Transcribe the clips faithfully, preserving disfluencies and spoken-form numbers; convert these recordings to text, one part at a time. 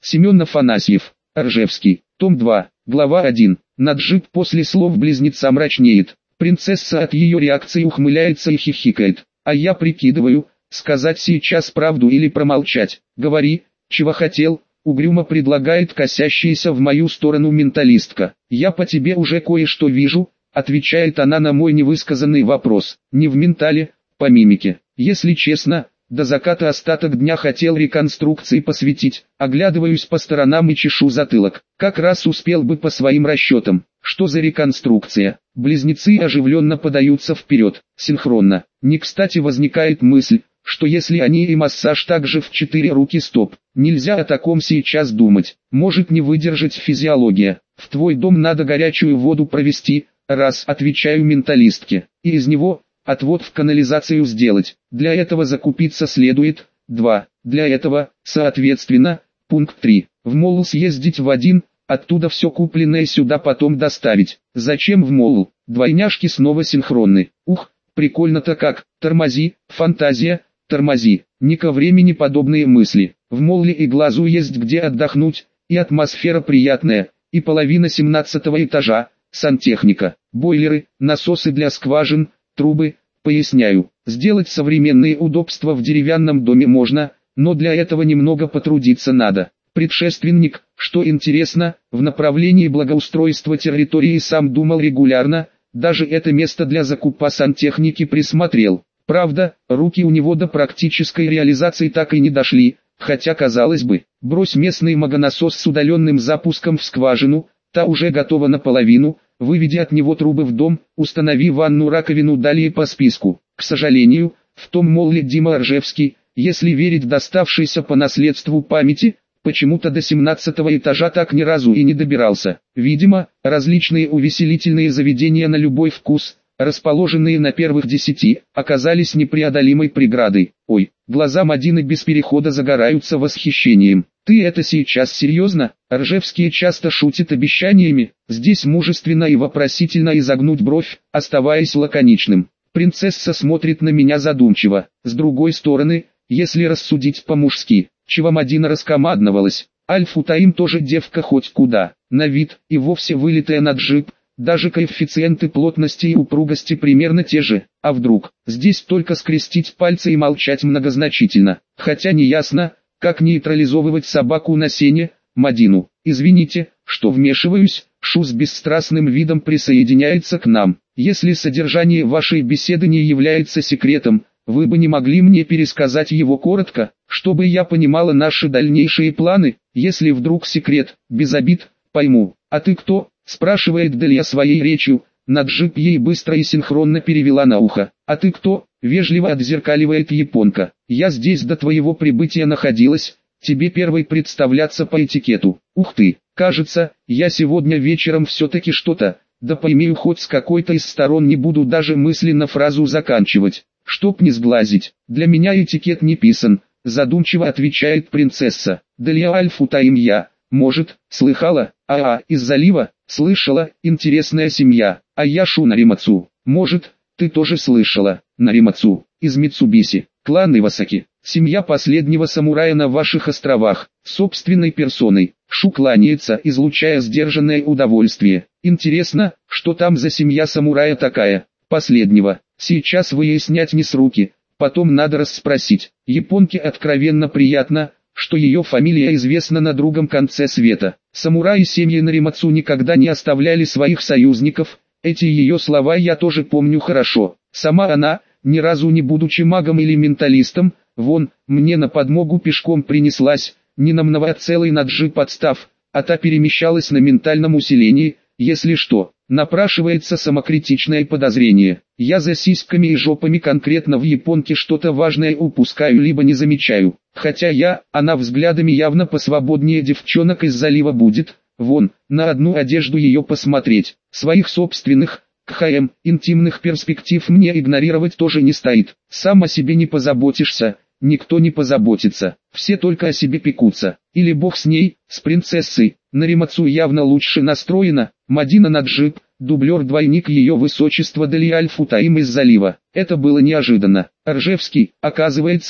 Семен Афанасьев. Ржевский. Том два. Глава один. Наджиб после слов близнеца мрачнеет. Принцесса от ее реакции ухмыляется и хихикает. А я прикидываю, сказать сейчас правду или промолчать. Говори, чего хотел, угрюмо предлагает косящаяся в мою сторону менталистка. Я по тебе уже кое-что вижу, отвечает она на мой невысказанный вопрос. Не в ментале, по мимике. Если честно, до заката остаток дня хотел реконструкции посвятить. Оглядываюсь по сторонам и чешу затылок. Как раз успел бы по своим расчетам. Что за реконструкция? Близнецы оживленно подаются вперед, синхронно. Не кстати возникает мысль, что если они и массаж также в четыре руки стоп. Нельзя о таком сейчас думать. Может не выдержать физиология. В твой дом надо горячую воду провести, раз, отвечаю менталистке. И из него отвод в канализацию сделать. Для этого закупиться следует. два. Для этого, соответственно, пункт три. В молл съездить в один, оттуда все купленное сюда потом доставить. Зачем в молл? Двойняшки снова синхронны. Ух, прикольно-то как. Тормози, фантазия, тормози. Не ко времени подобные мысли. В молле и глазу есть где отдохнуть, и атмосфера приятная, и половина семнадцатого этажа, сантехника, бойлеры, насосы для скважин, трубы. Поясняю, сделать современные удобства в деревянном доме можно, но для этого немного потрудиться надо. Предшественник, что интересно, в направлении благоустройства территории сам думал регулярно, даже это место для закупа сантехники присмотрел. Правда, руки у него до практической реализации так и не дошли, хотя казалось бы, брось местный магонасос с удаленным запуском в скважину, та уже готова наполовину, выведи от него трубы в дом, установи ванну-раковину далее по списку. К сожалению, в том молле Дима Ржевский, если верить доставшейся по наследству памяти, почему-то до семнадцатого этажа так ни разу и не добирался. Видимо, различные увеселительные заведения на любой вкус, расположенные на первых десяти, оказались непреодолимой преградой. Ой, глаза Мадины без перехода загораются восхищением. Ты это сейчас серьезно? Ржевский часто шутит обещаниями, здесь мужественно и вопросительно изогнуть бровь, оставаясь лаконичным. Принцесса смотрит на меня задумчиво. С другой стороны, если рассудить по-мужски, чего Мадина раскомандовалась, Аль-Футаим тоже девка хоть куда, на вид и вовсе вылитая на джип. Даже коэффициенты плотности и упругости примерно те же, а вдруг, здесь только скрестить пальцы и молчать многозначительно, хотя не ясно, как нейтрализовывать собаку на сене, Мадину. Извините, что вмешиваюсь, Шу с бесстрастным видом присоединяется к нам. Если содержание вашей беседы не является секретом, вы бы не могли мне пересказать его коротко, чтобы я понимала наши дальнейшие планы, если вдруг секрет, без обид, пойму. А ты кто? Спрашивает Делья своей речью, Наджиб ей быстро и синхронно перевела на ухо. «А ты кто?» – вежливо отзеркаливает японка. «Я здесь до твоего прибытия находилась, тебе первой представляться по этикету». «Ух ты, кажется, я сегодня вечером все-таки что-то, да поимею хоть с какой-то из сторон, не буду даже мысленно фразу заканчивать, чтоб не сглазить. Для меня этикет не писан», – задумчиво отвечает принцесса. «Делья Аль-Футаим я, может, слыхала? А-а, из залива?» «Слышала, интересная семья, а я Шу Наримацу. Может, ты тоже слышала, Наримацу, из Митсубиси, клан Ивасаки, семья последнего самурая на ваших островах, собственной персоной». Шу кланяется, излучая сдержанное удовольствие. «Интересно, что там за семья самурая такая, последнего, сейчас выяснять не с руки, потом надо расспросить». Японке откровенно приятно, что ее фамилия известна на другом конце света. Самураи семьи Наримацу никогда не оставляли своих союзников, эти ее слова я тоже помню хорошо. Сама она, ни разу не будучи магом или менталистом, вон, мне на подмогу пешком принеслась, не на много, а целый наджи подстав, а та перемещалась на ментальном усилении, если что. Напрашивается самокритичное подозрение. Я за сиськами и жопами конкретно в японке что-то важное упускаю либо не замечаю. Хотя я, она взглядами явно посвободнее девчонок из залива будет, вон, на одну одежду ее посмотреть. Своих собственных, кхм, интимных перспектив мне игнорировать тоже не стоит. Сам о себе не позаботишься, никто не позаботится, все только о себе пекутся. Или бог с ней, с принцессой. Наримацу явно лучше настроена. Мадина Наджиб, дублер-двойник ее высочества Делья Аль-Футаим из залива. Это было неожиданно. Ржевский, оказывается,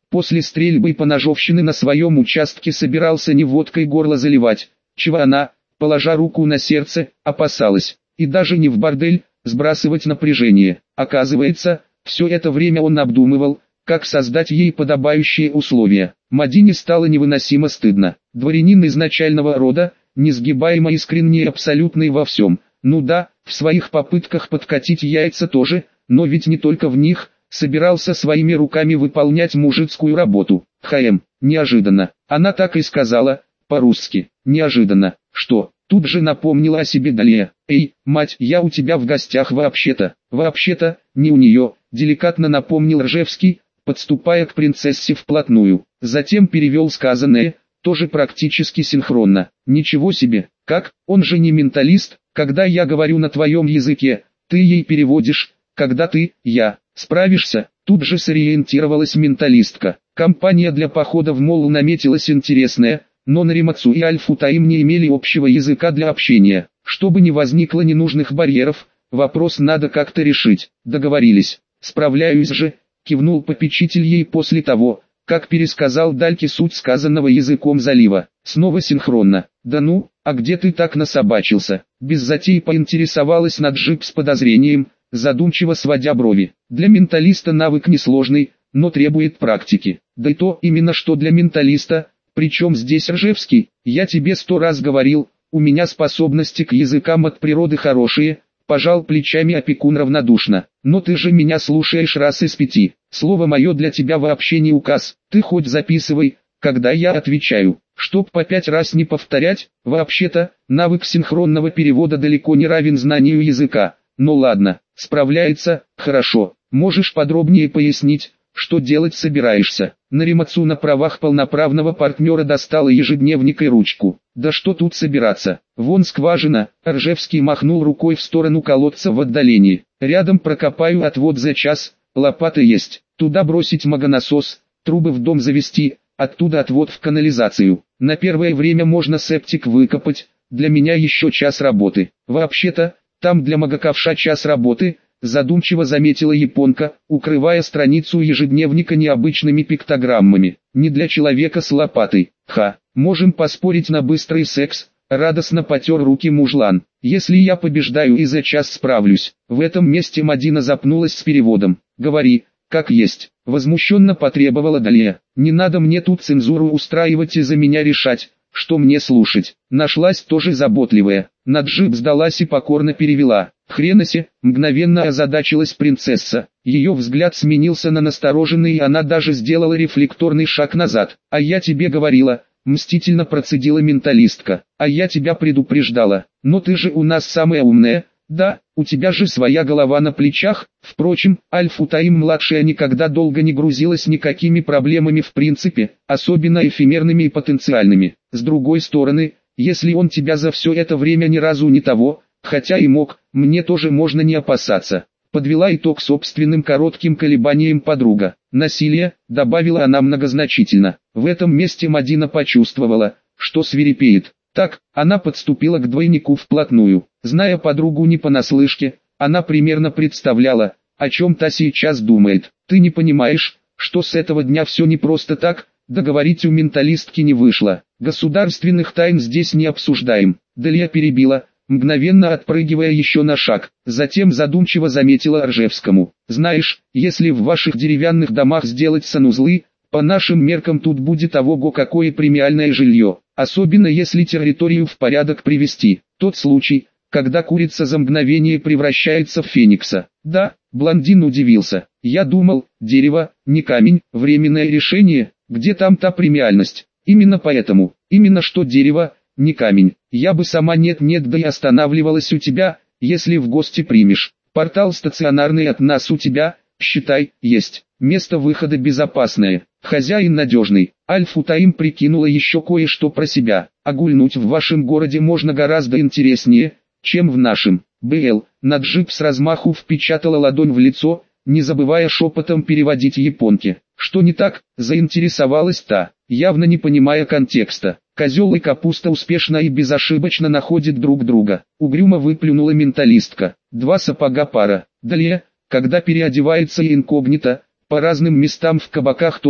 после стрельбы по ножовщины на своем участке собирался не водкой горло заливать, чего она, положа руку на сердце, опасалась, и даже не в бордель, сбрасывать напряжение. Оказывается, все это время он обдумывал, как создать ей подобающие условия. Мадине стало невыносимо стыдно. Дворянин изначального рода, несгибаемо искренний и абсолютный во всем. Ну да, в своих попытках подкатить яйца тоже, но ведь не только в них, собирался своими руками выполнять мужицкую работу. Хм, неожиданно. Она так и сказала, по-русски, неожиданно. Что? Тут же напомнила о себе Далия. «Эй, мать, я у тебя в гостях вообще-то». «Вообще-то, не у нее», деликатно напомнил Ржевский, подступая к принцессе вплотную. Затем перевел сказанное, тоже практически синхронно. «Ничего себе, как, он же не менталист, когда я говорю на твоем языке, ты ей переводишь, когда ты, я, справишься». Тут же сориентировалась менталистка. Компания для похода в мол наметилась интересная, но Наримацу и Аль-Футаим не имели общего языка для общения. Чтобы не возникло ненужных барьеров, вопрос надо как-то решить. Договорились. «Справляюсь же», кивнул попечитель ей после того, как пересказал Дальке суть сказанного языком залива. Снова синхронно. «Да ну, а где ты так насобачился?» Без затей поинтересовалась Наджиб с подозрением, задумчиво сводя брови. «Для менталиста навык несложный, но требует практики». «Да и то именно что для менталиста. Причем здесь Ржевский? Я тебе сто раз говорил, у меня способности к языкам от природы хорошие», пожал плечами опекун равнодушно. «Но ты же меня слушаешь раз из пяти. Слово мое для тебя вообще не указ. Ты хоть записывай, когда я отвечаю, чтоб по пять раз не повторять. Вообще-то, навык синхронного перевода далеко не равен знанию языка. Ну ладно, справляется, хорошо. Можешь подробнее пояснить, что делать собираешься?» Наримацу на правах полноправного партнера достала ежедневник и ручку. «Да что тут собираться? Вон скважина», Ржевский махнул рукой в сторону колодца в отдалении. «Рядом прокопаю отвод за час, лопата есть. Туда бросить магонасос, трубы в дом завести, оттуда отвод в канализацию. На первое время можно септик выкопать, для меня еще час работы. Вообще-то, там для магоковша час работы», задумчиво заметила японка, укрывая страницу ежедневника необычными пиктограммами. «Не для человека с лопатой. Ха, можем поспорить на быстрый секс», радостно потер руки мужлан. «Если я побеждаю и за час справлюсь». В этом месте Мадина запнулась с переводом. «Говори, как есть», возмущенно потребовала Далия. «Не надо мне тут цензуру устраивать и за меня решать, что мне слушать». Нашлась тоже заботливая. Наджиб сдалась и покорно перевела. «Хренасе», мгновенно озадачилась принцесса. Ее взгляд сменился на настороженный, и она даже сделала рефлекторный шаг назад. «А я тебе говорила», мстительно процедила менталистка. «А я тебя предупреждала. Но ты же у нас самая умная, да, у тебя же своя голова на плечах». Впрочем, Аль-Футаим-младшая никогда долго не грузилась никакими проблемами в принципе, особенно эфемерными и потенциальными. С другой стороны, если он тебя за все это время ни разу не того, хотя и мог, мне тоже можно не опасаться. Подвела итог собственным коротким колебанием подруга. «Насилие», добавила она многозначительно. В этом месте Мадина почувствовала, что свирепеет. Так, она подступила к двойнику вплотную. Зная подругу не понаслышке, она примерно представляла, о чем та сейчас думает. «Ты не понимаешь, что с этого дня все не просто так?» Договорить у менталистки не вышло. «Государственных тайн здесь не обсуждаем». Далия перебила, мгновенно отпрыгивая еще на шаг. Затем задумчиво заметила Ржевскому. «Знаешь, если в ваших деревянных домах сделать санузлы, по нашим меркам тут будет ого-го какое премиальное жилье. Особенно если территорию в порядок привести. Тот случай, когда курица за мгновение превращается в феникса». «Да», блондин удивился. «Я думал, дерево, не камень, временное решение, где там та премиальность?» «Именно поэтому, именно что дерево, не камень. Я бы сама нет-нет да и останавливалась у тебя, если в гости примешь. Портал стационарный от нас у тебя, считай, есть. Место выхода безопасное, хозяин надежный». Аль-Футаим прикинула еще кое-что про себя. «А гульнуть в вашем городе можно гораздо интереснее, чем в нашем». БЛ, Наджиб с размаху впечатала ладонь в лицо, не забывая шепотом переводить японке. «Что не так?» – заинтересовалась та, явно не понимая контекста. «Козел и капуста успешно и безошибочно находят друг друга», – угрюмо выплюнула менталистка. «Два сапога пара». Далее, когда переодевается и инкогнито, по разным местам в кабаках тоже,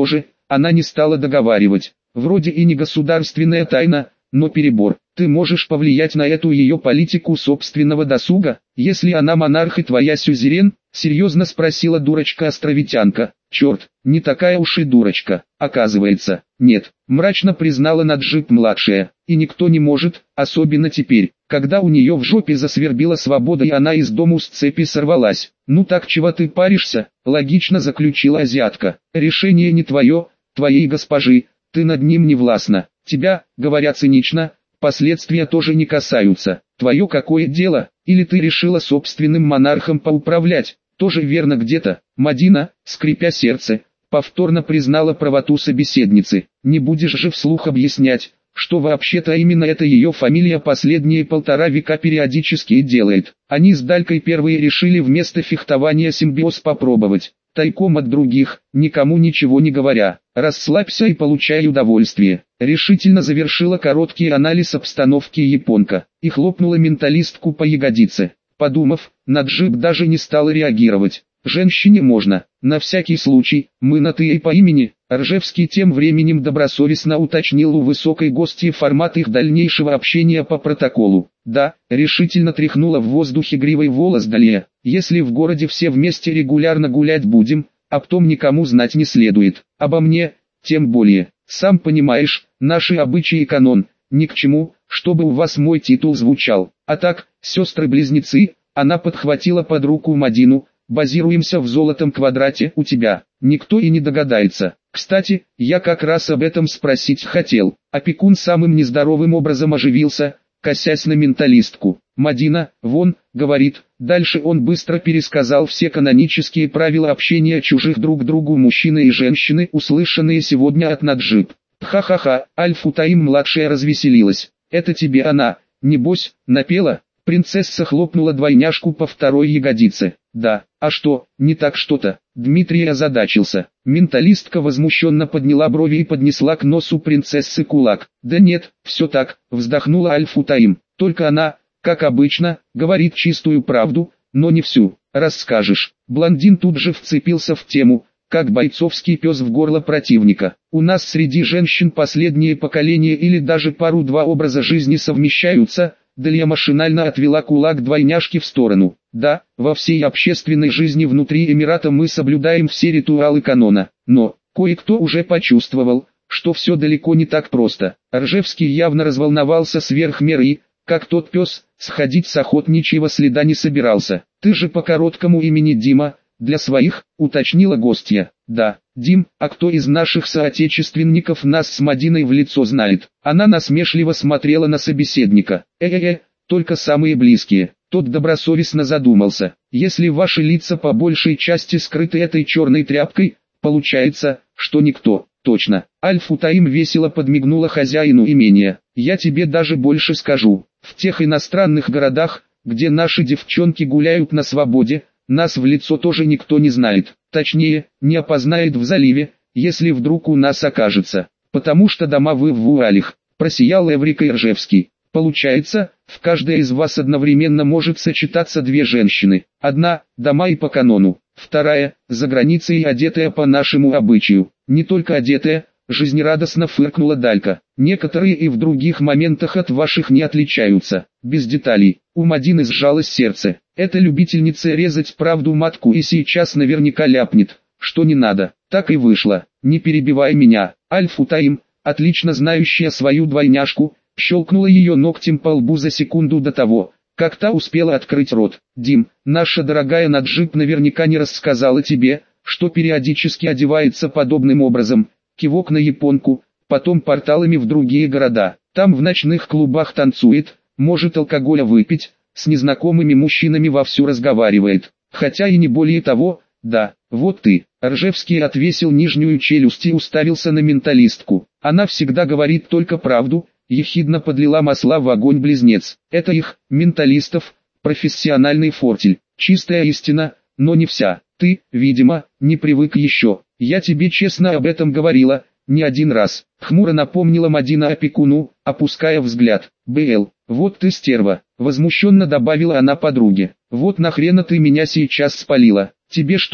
Она не стала договаривать. Вроде и не государственная тайна, но перебор. Ты можешь повлиять на эту ее политику собственного досуга, если она монарх и твоя сюзерен? Серьезно спросила дурочка-островитянка. Черт, не такая уж и дурочка, оказывается. Нет, мрачно признала Наджиб-младшая. И никто не может, особенно теперь, когда у нее в жопе засвербила свобода и она из дому с цепи сорвалась. Ну так чего ты паришься? Логично заключила азиатка. Решение не твое, твоей госпожи, ты над ним не властна. Тебя, говоря цинично, последствия тоже не касаются. Твое какое дело? Или ты решила собственным монархом поуправлять? Тоже верно где-то. Мадина, скрипя сердце, повторно признала правоту собеседницы. Не будешь же вслух объяснять, что вообще-то именно эта ее фамилия последние полтора века периодически и делает. Они с Далькой первые решили вместо фехтования симбиоз попробовать. Тайком от других, никому ничего не говоря. Расслабься и получай удовольствие. Решительно завершила короткий анализ обстановки японка и хлопнула менталистку по ягодице. Подумав, Наджиб даже не стала реагировать. Женщине можно, на всякий случай, мы на «ты» и по имени. Ржевский тем временем добросовестно уточнил у высокой гостьи формат их дальнейшего общения по протоколу. Да, решительно тряхнула в воздухе гривой волос Далья. Если в городе все вместе регулярно гулять будем, об том никому знать не следует. Обо мне, тем более. Сам понимаешь, наши обычаи и канон, ни к чему, чтобы у вас мой титул звучал. А так, сестры-близнецы, она подхватила под руку Мадину, базируемся в золотом квадрате у тебя, никто и не догадается. Кстати, я как раз об этом спросить хотел. Опекун самым нездоровым образом оживился, косясь на менталистку. Мадина, вон, говорит, дальше он быстро пересказал все канонические правила общения чужих друг другу мужчины и женщины, услышанные сегодня от Наджиб. Ха-ха-ха, Аль-Футаим-младшая развеселилась. Это тебе она, небось, напела? Принцесса хлопнула двойняшку по второй ягодице. Да, а что, не так что-то? Дмитрий озадачился. Менталистка возмущенно подняла брови и поднесла к носу принцессы кулак. Да нет, все так, вздохнула Аль-Футаим. Только она, как обычно, говорит чистую правду, но не всю. Расскажешь. Блондин тут же вцепился в тему, как бойцовский пес в горло противника. У нас среди женщин последние поколения или даже пару-два образа жизни совмещаются. Далья машинально отвела кулак двойняшки в сторону. Да, во всей общественной жизни внутри Эмирата мы соблюдаем все ритуалы канона, но кое-кто уже почувствовал, что все далеко не так просто. Ржевский явно разволновался сверх меры и, как тот пес, сходить с охотничьего следа не собирался. Ты же по короткому имени Дима, для своих, уточнила гостья. Да, Дим, а кто из наших соотечественников нас с Мадиной в лицо знает? Она насмешливо смотрела на собеседника. Э-э-э, только самые близкие. Тот добросовестно задумался. Если ваши лица по большей части скрыты этой черной тряпкой, получается, что никто. Точно. Аль-Футаим весело подмигнула хозяину имения. Я тебе даже больше скажу. В тех иностранных городах, где наши девчонки гуляют на свободе, нас в лицо тоже никто не знает. Точнее, не опознает в заливе, если вдруг у нас окажется. Потому что дома вы в вуалях. Просиял Эврика Ржевский. Получается, в каждой из вас одновременно может сочетаться две женщины. Одна – дома и по канону. Вторая – за границей и одетая по нашему обычаю. Не только одетая, жизнерадостно фыркнула Далька. Некоторые и в других моментах от ваших не отличаются. Без деталей. У Мадины сжалось сердце. Эта любительница резать правду матку и сейчас наверняка ляпнет, что не надо. Так и вышло. Не перебивай меня. Аль-Футаим, отлично знающая свою двойняшку, щелкнула ее ногтем по лбу за секунду до того, как та успела открыть рот. Дим, наша дорогая Наджиб наверняка не рассказала тебе, что периодически одевается подобным образом. Кивок на японку, потом порталами в другие города. Там в ночных клубах танцует, может алкоголя выпить, с незнакомыми мужчинами вовсю разговаривает. Хотя и не более того, да, вот ты. Ржевский отвесил нижнюю челюсть и уставился на менталистку. Она всегда говорит только правду, ехидно подлила масла в огонь близнец. Это их, менталистов, профессиональный фортель. Чистая истина, но не вся. Ты, видимо, не привык еще. Я тебе честно об этом говорила, не один раз. Хмуро напомнила Мадина опекуну, опуская взгляд. Бл, вот ты стерва, возмущенно добавила она подруге. Вот нахрена ты меня сейчас спалила? Тебе что,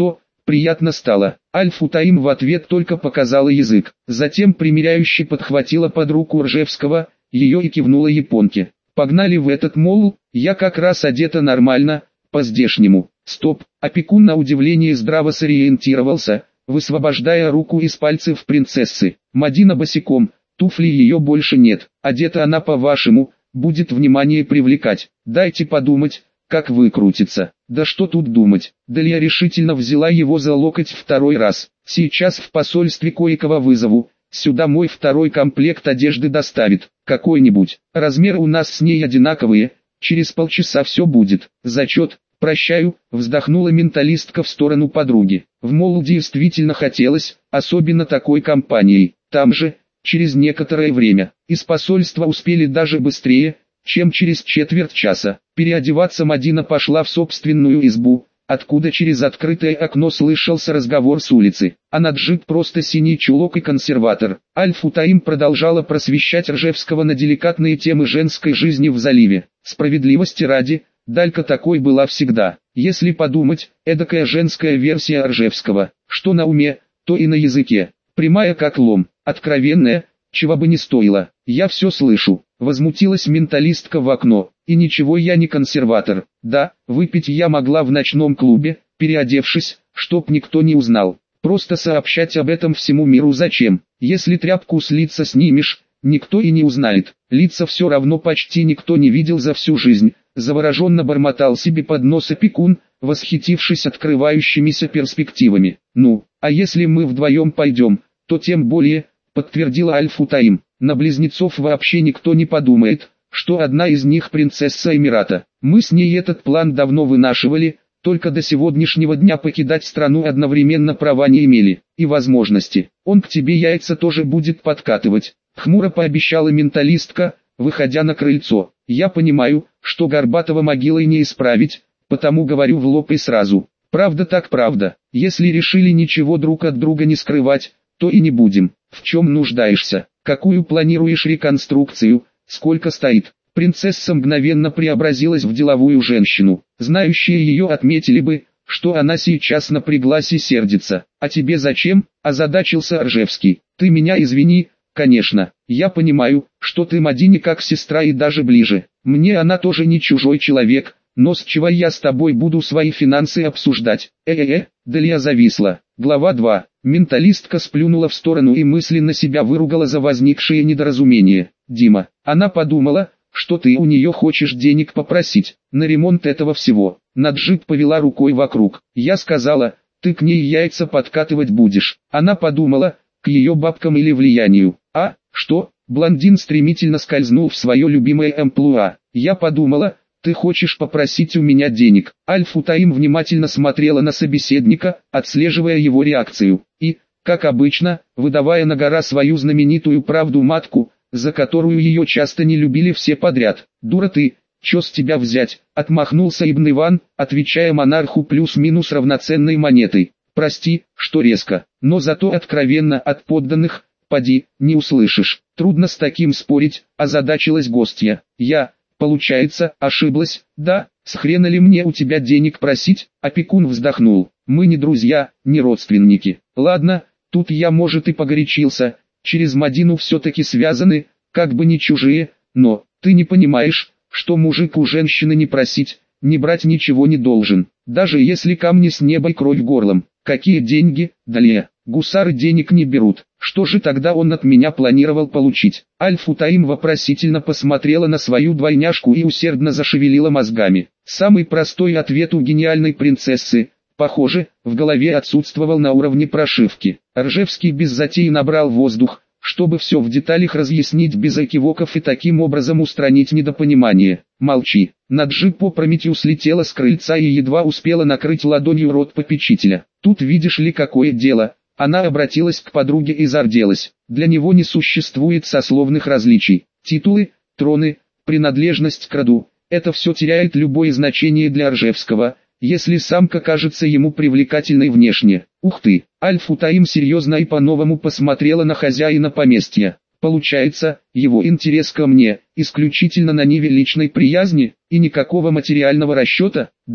Приятно стало. Аль-Футаим в ответ только показала язык. Затем примиряюще подхватила под руку Ржевского, ее и кивнула японке. Погнали в этот молл, я как раз одета нормально, по-здешнему. Стоп, опекун на удивление здраво сориентировался, высвобождая руку из пальцев принцессы. Мадина босиком, туфли ее больше нет, одета она по-вашему, будет внимание привлекать. Дайте подумать, как выкрутиться. Да что тут думать, Далия решительно взяла его за локоть второй раз. Сейчас в посольстве кое-кого вызову, сюда мой второй комплект одежды доставит, какой-нибудь. Размеры у нас с ней одинаковые, через полчаса все будет. Зачет, прощаю, вздохнула менталистка в сторону подруги. В молл действительно хотелось, особенно такой компанией. Там же, через некоторое время, из посольства успели даже быстрее, чем через четверть часа. Переодеваться Мадина пошла в собственную избу, откуда через открытое окно слышался разговор с улицы. А Наджиб просто синий чулок и консерватор. Аль-Футаим продолжала просвещать Ржевского на деликатные темы женской жизни в заливе. Справедливости ради, Далька такой была всегда. Если подумать, эдакая женская версия Ржевского. Что на уме, то и на языке. Прямая как лом, откровенная, чего бы ни стоило. Я все слышу. Возмутилась менталистка в окно. И ничего я не консерватор. Да, выпить я могла в ночном клубе, переодевшись, чтоб никто не узнал. Просто сообщать об этом всему миру зачем? Если тряпку с лица снимешь, никто и не узнает. Лица все равно почти никто не видел за всю жизнь. Завороженно бормотал себе под нос опекун, восхитившись открывающимися перспективами. Ну, а если мы вдвоем пойдем, то тем более, подтвердила Аль-Футаим. На близнецов вообще никто не подумает, что одна из них принцесса Эмирата. Мы с ней этот план давно вынашивали, только до сегодняшнего дня покидать страну одновременно права не имели, и возможности. Он к тебе яйца тоже будет подкатывать, хмуро пообещала менталистка, выходя на крыльцо. Я понимаю, что Горбатова могилой не исправить, потому говорю в лоб и сразу. Правда так правда, если решили ничего друг от друга не скрывать, то и не будем. В чем нуждаешься? Какую планируешь реконструкцию? Сколько стоит? Принцесса мгновенно преобразилась в деловую женщину. Знающие ее отметили бы, что она сейчас напряглась и сердится. А тебе зачем? Озадачился Ржевский. Ты меня извини, конечно. Я понимаю, что ты Мадине как сестра и даже ближе. Мне она тоже не чужой человек, но с чего я с тобой буду свои финансы обсуждать? Э-э-э, Далия зависла. Глава два. Менталистка сплюнула в сторону и мысленно себя выругала за возникшее недоразумение. Дима, она подумала, что ты у нее хочешь денег попросить, на ремонт этого всего. Наджиб повела рукой вокруг. Я сказала, ты к ней яйца подкатывать будешь. Она подумала, к ее бабкам или влиянию. А, что? Блондин стремительно скользнул в свое любимое амплуа. Я подумала, ты хочешь попросить у меня денег. Аль-Футаим внимательно смотрела на собеседника, отслеживая его реакцию. И, как обычно, выдавая на гора свою знаменитую правду-матку, за которую ее часто не любили все подряд. «Дура ты, чё с тебя взять?» — отмахнулся Ибн Иван, отвечая монарху плюс-минус равноценной монетой. «Прости, что резко, но зато откровенно от подданных, поди, не услышишь. Трудно с таким спорить», — озадачилась гостья. «Я, получается, ошиблась, да? С хрена ли мне у тебя денег просить?» Опекун вздохнул. «Мы не друзья, не родственники. Ладно, тут я, может, и погорячился. Через Мадину все-таки связаны, как бы не чужие, но ты не понимаешь, что мужик у женщины не просить, не брать ничего не должен, даже если камни с неба и кровь горлом. Какие деньги, Далия? Гусары денег не берут. Что же тогда он от меня планировал получить?» Аль-Футаим вопросительно посмотрела на свою двойняшку и усердно зашевелила мозгами. Самый простой ответ у гениальной принцессы, похоже, в голове отсутствовал на уровне прошивки. Ржевский без затей набрал воздух, чтобы все в деталях разъяснить без экивоков и таким образом устранить недопонимание. «Молчи». Наджиб опрометью слетела с крыльца и едва успела накрыть ладонью рот попечителя. «Тут видишь ли какое дело?» Она обратилась к подруге и зарделась. Для него не существует сословных различий. Титулы, троны, принадлежность к роду – это все теряет любое значение для Ржевского, если самка кажется ему привлекательной внешне. Ух ты! Аль-Футаим серьезно и по-новому посмотрела на хозяина поместья. Получается, его интерес ко мне исключительно на ниве личной приязни и никакого материального расчета, дура.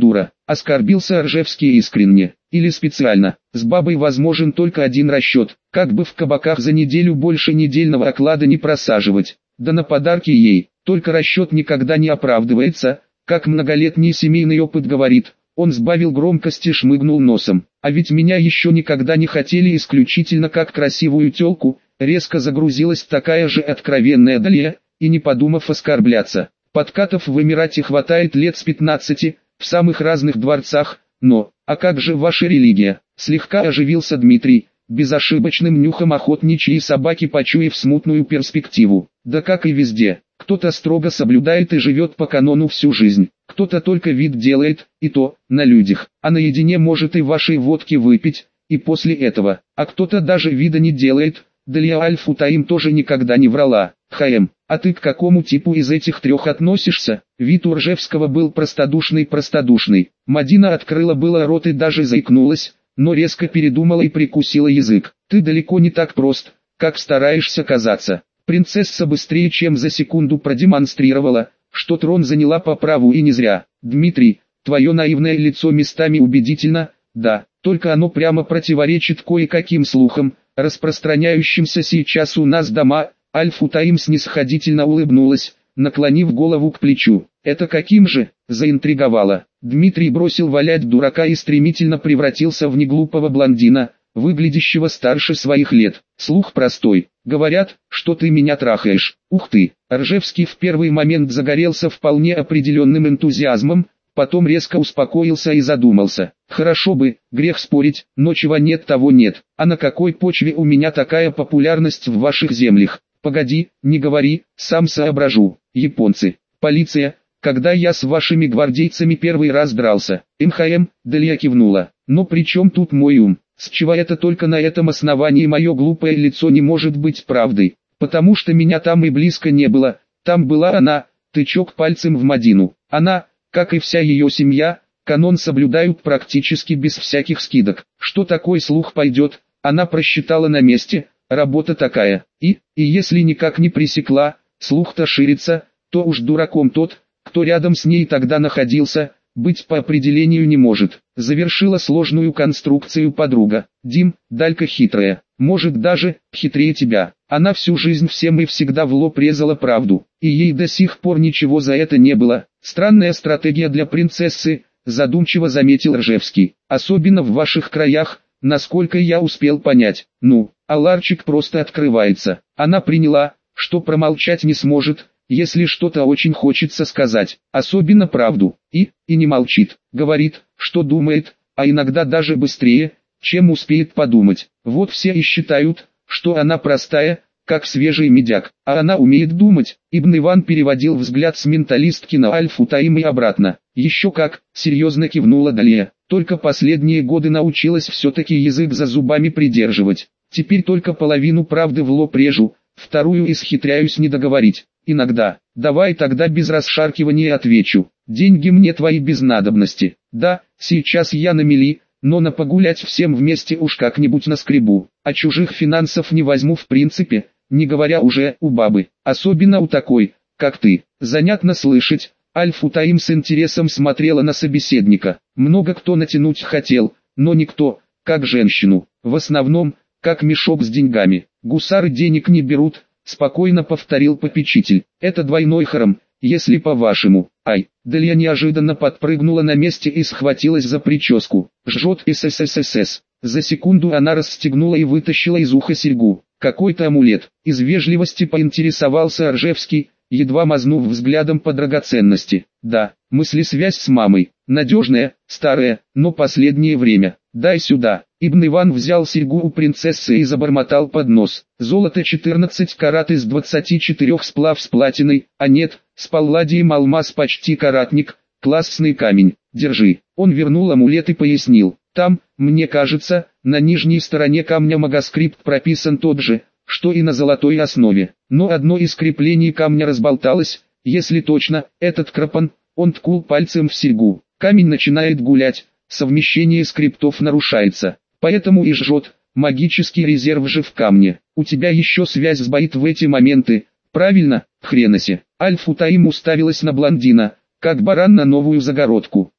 Оскорбился Ржевский искренне, или специально. С бабой возможен только один расчет, как бы в кабаках за неделю больше недельного оклада не просаживать, да на подарки ей, только расчет никогда не оправдывается, как многолетний семейный опыт говорит. Он сбавил громкости, шмыгнул носом. А ведь меня еще никогда не хотели исключительно как красивую тёлку. Резко загрузилась такая же откровенная Далия, и не подумав оскорбляться. Подкатов в Эмирате хватает лет с пятнадцати, в самых разных дворцах, но, а как же ваша религия? Слегка оживился Дмитрий, безошибочным нюхом охотничьей собаки почуяв смутную перспективу. Да как и везде, кто-то строго соблюдает и живет по канону всю жизнь, кто-то только вид делает, и то, на людях, а наедине может и вашей водки выпить, и после этого, а кто-то даже вида не делает. Далия Аль-Футаим тоже никогда не врала. Хаем, а ты к какому типу из этих трех относишься? Вид у Ржевского был простодушный-простодушный. Мадина открыла было рот и даже заикнулась, но резко передумала и прикусила язык. Ты далеко не так прост, как стараешься казаться. Принцесса быстрее чем за секунду продемонстрировала, что трон заняла по праву и не зря. Дмитрий, твое наивное лицо местами убедительно, да, только оно прямо противоречит кое-каким слухам, распространяющимся сейчас у нас дома. Аль-Футаим снисходительно улыбнулась, наклонив голову к плечу. Это каким же? Заинтриговала. Дмитрий бросил валять дурака и стремительно превратился в неглупого блондина, выглядящего старше своих лет. Слух простой. Говорят, что ты меня трахаешь. Ух ты. Ржевский в первый момент загорелся вполне определенным энтузиазмом, потом резко успокоился и задумался. Хорошо бы, грех спорить, но чего нет того нет. А на какой почве у меня такая популярность в ваших землях? Погоди, не говори, сам соображу. Японцы, полиция, когда я с вашими гвардейцами первый раз дрался. МХМ, Далия кивнула. Но при чем тут мой ум? С чего это только на этом основании мое глупое лицо не может быть правдой? Потому что меня там и близко не было. Там была она, тычок пальцем в Мадину. Она, как и вся ее семья, канон соблюдают практически без всяких скидок. Что такой слух пойдет, она просчитала на месте, работа такая. И, и если никак не пресекла, слух-то ширится, то уж дураком тот, кто рядом с ней тогда находился, быть по определению не может. Завершила сложную конструкцию подруга. Дим, Далька хитрая, может даже хитрее тебя. Она всю жизнь всем и всегда в лоб резала правду, и ей до сих пор ничего за это не было. Странная стратегия для принцессы, задумчиво заметил Ржевский. Особенно в ваших краях, насколько я успел понять. Ну, а ларчик просто открывается. Она приняла, что промолчать не сможет, если что-то очень хочется сказать, особенно правду, и, и не молчит, говорит, что думает, а иногда даже быстрее, чем успеет подумать. Вот все и считают, что она простая, как свежий медяк, а она умеет думать. Ибн Иван переводил взгляд с менталистки на Аль-Футаим и обратно. Еще как, серьезно кивнула Далия, только последние годы научилась все-таки язык за зубами придерживать. Теперь только половину правды в лоб режу, вторую исхитряюсь не договорить. Иногда, давай тогда без расшаркивания отвечу, деньги мне твои без надобности. Да, сейчас я на мели, но на погулять всем вместе уж как-нибудь наскребу, а чужих финансов не возьму в принципе, не говоря уже у бабы, особенно у такой, как ты. Занятно слышать. Аль-Футаим с интересом смотрела на собеседника. Много кто натянуть хотел, но никто, как женщину, в основном, как мешок с деньгами. Гусары денег не берут, спокойно повторил попечитель. Это двойной харам, если по-вашему. Ай, Далия неожиданно подпрыгнула на месте и схватилась за прическу. Жжет СССС. За секунду она расстегнула и вытащила из уха серьгу. Какой-то амулет. Из вежливости поинтересовался Ржевский, едва мазнув взглядом по драгоценности. Да, мыслесвязь с мамой. Надежная, старая, но последнее время. Дай сюда. Ибн Иван взял серьгу у принцессы и забормотал под нос. Золото четырнадцать карат из двадцати четырёх сплав с платиной, а нет, с палладием алмаз почти каратник, классный камень. Держи. Он вернул амулет и пояснил. Там, мне кажется, на нижней стороне камня магоскрипт прописан тот же, что и на золотой основе. Но одно из креплений камня разболталось, если точно, этот крапан, он ткнул пальцем в серьгу. Камень начинает гулять, совмещение скриптов нарушается, поэтому и жжет, магический резерв же в камне. У тебя еще связь сбоит в эти моменты, правильно, хреносе. Аль-Футаим уставилась на блондина, как баран на новую загородку.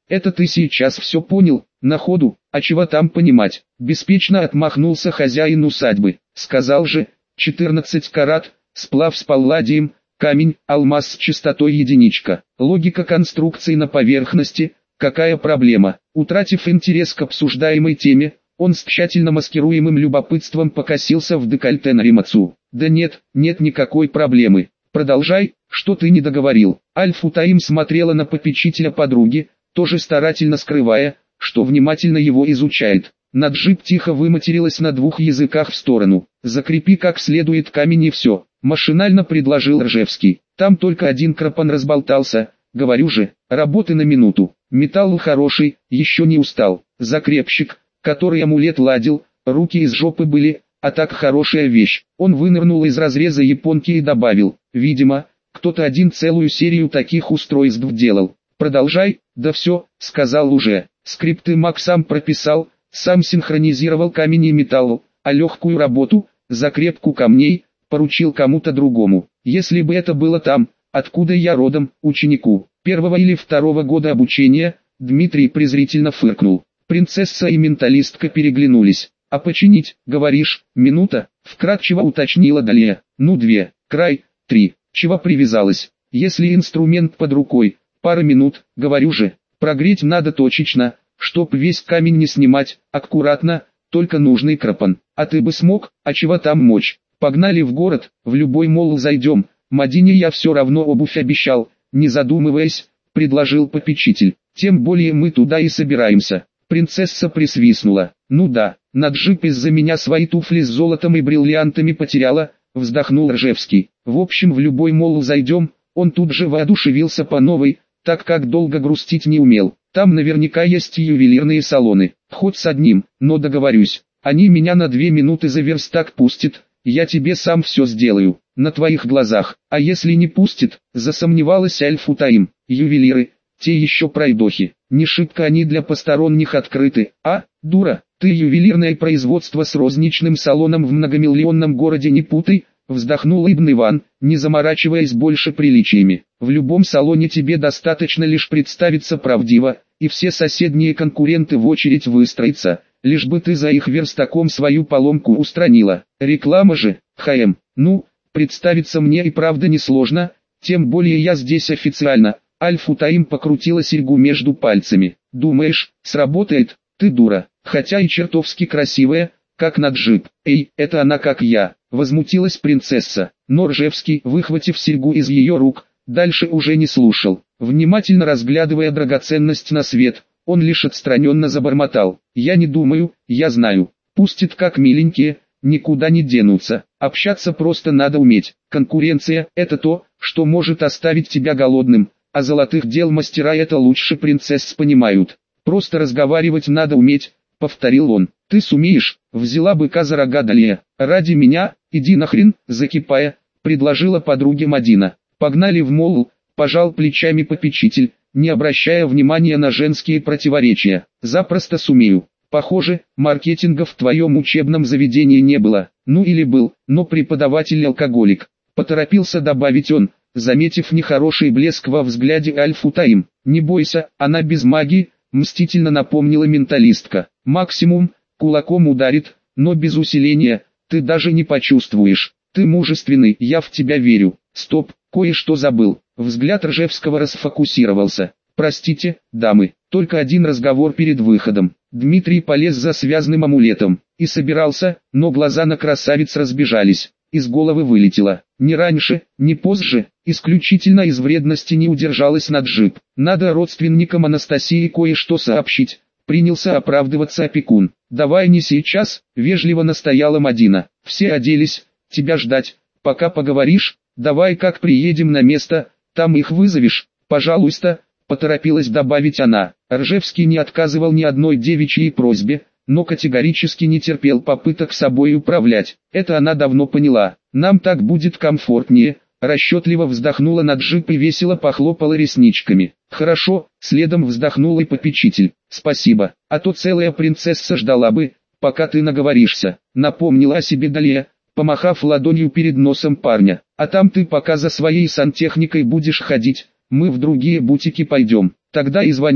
Это ты сейчас все понял, на ходу, а чего там понимать? Беспечно отмахнулся хозяин усадьбы. Сказал же, четырнадцать карат, сплав с палладием, камень, алмаз с частотой единичка. Логика конструкции на поверхности, какая проблема? Утратив интерес к обсуждаемой теме, он с тщательно маскируемым любопытством покосился в декольте на Римацу. Да нет, нет никакой проблемы. Продолжай, что ты не договорил. Аль-Футаим смотрела на попечителя подруги, тоже старательно скрывая, что внимательно его изучает. Наджиб тихо выматерилась на двух языках в сторону. «Закрепи как следует камень и все», — машинально предложил Ржевский. «Там только один крапан разболтался, говорю же, работы на минуту. Металл хороший, еще не устал. Закрепщик, который амулет ладил, руки из жопы были, а так хорошая вещь». Он вынырнул из разреза японки и добавил, «Видимо, кто-то один целую серию таких устройств делал. Продолжай». «Да все», — сказал уже. Скрипты Мак сам прописал, сам синхронизировал камень и металл, а легкую работу, закрепку камней, поручил кому-то другому. Если бы это было там, откуда я родом, ученику первого или второго года обучения, Дмитрий презрительно фыркнул. Принцесса и менталистка переглянулись. «А починить, говоришь, минута?» — вкратчиво уточнила Далия. «Ну две, край, три. Чего привязалась? Если инструмент под рукой, пара минут, говорю же. Прогреть надо точечно, чтоб весь камень не снимать, аккуратно, только нужный крапан. А ты бы смог, а чего там мочь? Погнали в город, в любой молл зайдем. Мадине я все равно обувь обещал», не задумываясь, предложил попечитель. «Тем более мы туда и собираемся». Принцесса присвистнула. «Ну да, Наджиб из-за меня свои туфли с золотом и бриллиантами потеряла», вздохнул Ржевский. «В общем, в любой молл зайдем». Он тут же воодушевился по новой, так как долго грустить не умел. «Там наверняка есть ювелирные салоны, хоть с одним, но договорюсь. Они меня на две минуты за верстак пустят, я тебе сам все сделаю, на твоих глазах. А если не пустит?» засомневалась Аль-Футаим. «Ювелиры, те еще пройдохи, не шибко они для посторонних открыты. А, дура, ты ювелирное производство с розничным салоном в многомиллионном городе не путай», вздохнул Ибн Иван, не заморачиваясь больше приличиями. «В любом салоне тебе достаточно лишь представиться правдиво, и все соседние конкуренты в очередь выстроятся, лишь бы ты за их верстаком свою поломку устранила. Реклама же, ха-эм, ну, представиться мне и правда несложно, тем более я здесь официально». Аль-Футаим покрутила серьгу между пальцами. «Думаешь, сработает? Ты дура, хотя и чертовски красивая, как Наджиб». «Эй, это она как я», возмутилась принцесса. Но Ржевский, выхватив серьгу из ее рук, дальше уже не слушал. Внимательно разглядывая драгоценность на свет, он лишь отстраненно забормотал. «Я не думаю, я знаю. Пустит как миленькие, никуда не денутся. Общаться просто надо уметь. Конкуренция – это то, что может оставить тебя голодным, а золотых дел мастера это лучше принцесс понимают. Просто разговаривать надо уметь», — повторил он. «Ты сумеешь?» — взяла быка за рога Далия. «Ради меня, иди нахрен», — закипая, предложила подруге Мадина. «Погнали в молл», — пожал плечами попечитель, не обращая внимания на женские противоречия. «Запросто сумею. Похоже, маркетинга в твоем учебном заведении не было. Ну или был, но преподаватель алкоголик», — поторопился добавить он, заметив нехороший блеск во взгляде Аль-Футаим. «Не бойся, она без магии», — мстительно напомнила менталистка. «Максимум, кулаком ударит, но без усиления, ты даже не почувствуешь. Ты мужественный, я в тебя верю». «Стоп, кое-что забыл». Взгляд Ржевского расфокусировался. «Простите, дамы, только один разговор перед выходом». Дмитрий полез за связным амулетом и собирался, но глаза на красавиц разбежались. Из головы вылетело. Ни раньше, ни позже, исключительно из вредности не удержалась Наджиб. «Надо родственникам Анастасии кое-что сообщить», — принялся оправдываться опекун. «Давай не сейчас», — вежливо настояла Мадина. «Все оделись, тебя ждать, пока поговоришь, давай как приедем на место, там их вызовешь, пожалуйста», — поторопилась добавить она. Ржевский не отказывал ни одной девичьей просьбе, но категорически не терпел попыток собой управлять. Это она давно поняла. «Нам так будет комфортнее», — расчетливо вздохнула Наджиб и весело похлопала ресничками. «Хорошо», — следом вздохнул и попечитель. «Спасибо, а то целая принцесса ждала бы, пока ты наговоришься», — напомнила о себе Далия, помахав ладонью перед носом парня. «А там ты пока за своей сантехникой будешь ходить, мы в другие бутики пойдем. Тогда и звони,